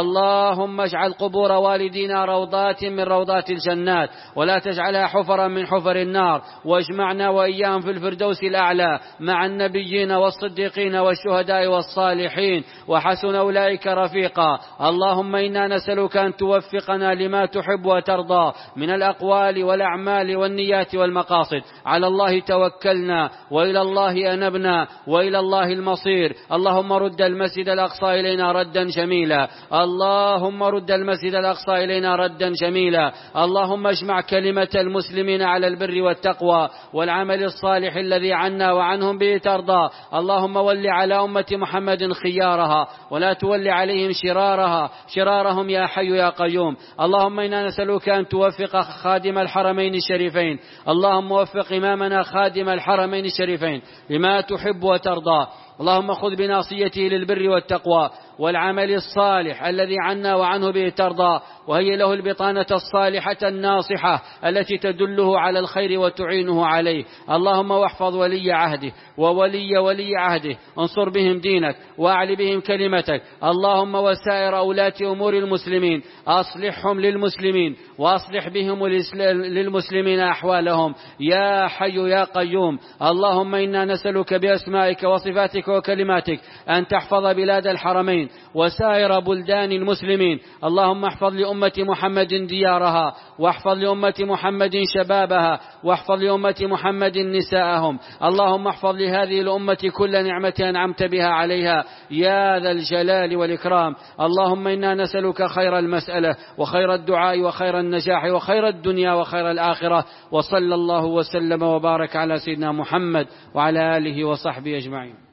B: اللهم اجعل قبور والدينا روضات من روضات الجنات ولا تجعلها حفرا من حفر النار، واجمعنا وإياهم في الفردوس الأعلى مع النبيين والصديقين والشهداء والصالحين وحسن أولئك رفيقا. اللهم إنا نسألك أن توفقنا لما تحب وترضى من الأقوال والأعمال والنيات والمقاصد. على الله توكلنا وإلى الله أنبنا وإلى الله المصير. اللهم رد المسجد الأقصى إلينا ردا جميلا، اللهم رد المسجد الأقصى إلينا ردا جميلا. اللهم اجمع كلمة المسلمين على البر والتقوى والعمل الصالح الذي عنا وعنهم به ترضى. اللهم ول على أمة محمد خيارها ولا تول عليهم شرارها شرارهم يا حي يا قيوم. اللهم إنا نسألك أن توفق خادم الحرمين الشريفين، اللهم وفق إمامنا خادم الحرمين الشريفين لما تحب وترضى. اللهم خذ بناصيته للبر والتقوى والعمل الصالح الذي عنا وعنه به ترضى، وهي له البطانة الصالحة الناصحة التي تدله على الخير وتعينه عليه. اللهم واحفظ ولي عهده وولي ولي عهده، انصر بهم دينك واعل بهم كلمتك. اللهم وسائر أولاة أمور المسلمين أصلحهم للمسلمين وأصلح بهم للمسلمين أحوالهم يا حي يا قيوم. اللهم إنا نسألك بأسمائك وصفاتك وكلماتك أن تحفظ بلاد الحرمين وسائر بلدان المسلمين. اللهم احفظ لأمة محمد ديارها، واحفظ لأمة محمد شبابها، واحفظ لأمة محمد نساءهم. اللهم احفظ لهذه الأمة كل نعمة أنعمت بها عليها يا ذا الجلال والإكرام. اللهم إنا نسألك خير المسألة وخير الدعاء وخير النجاح وخير الدنيا وخير الآخرة. وصلى الله وسلم وبارك على سيدنا محمد وعلى آله وصحبه أجمعين.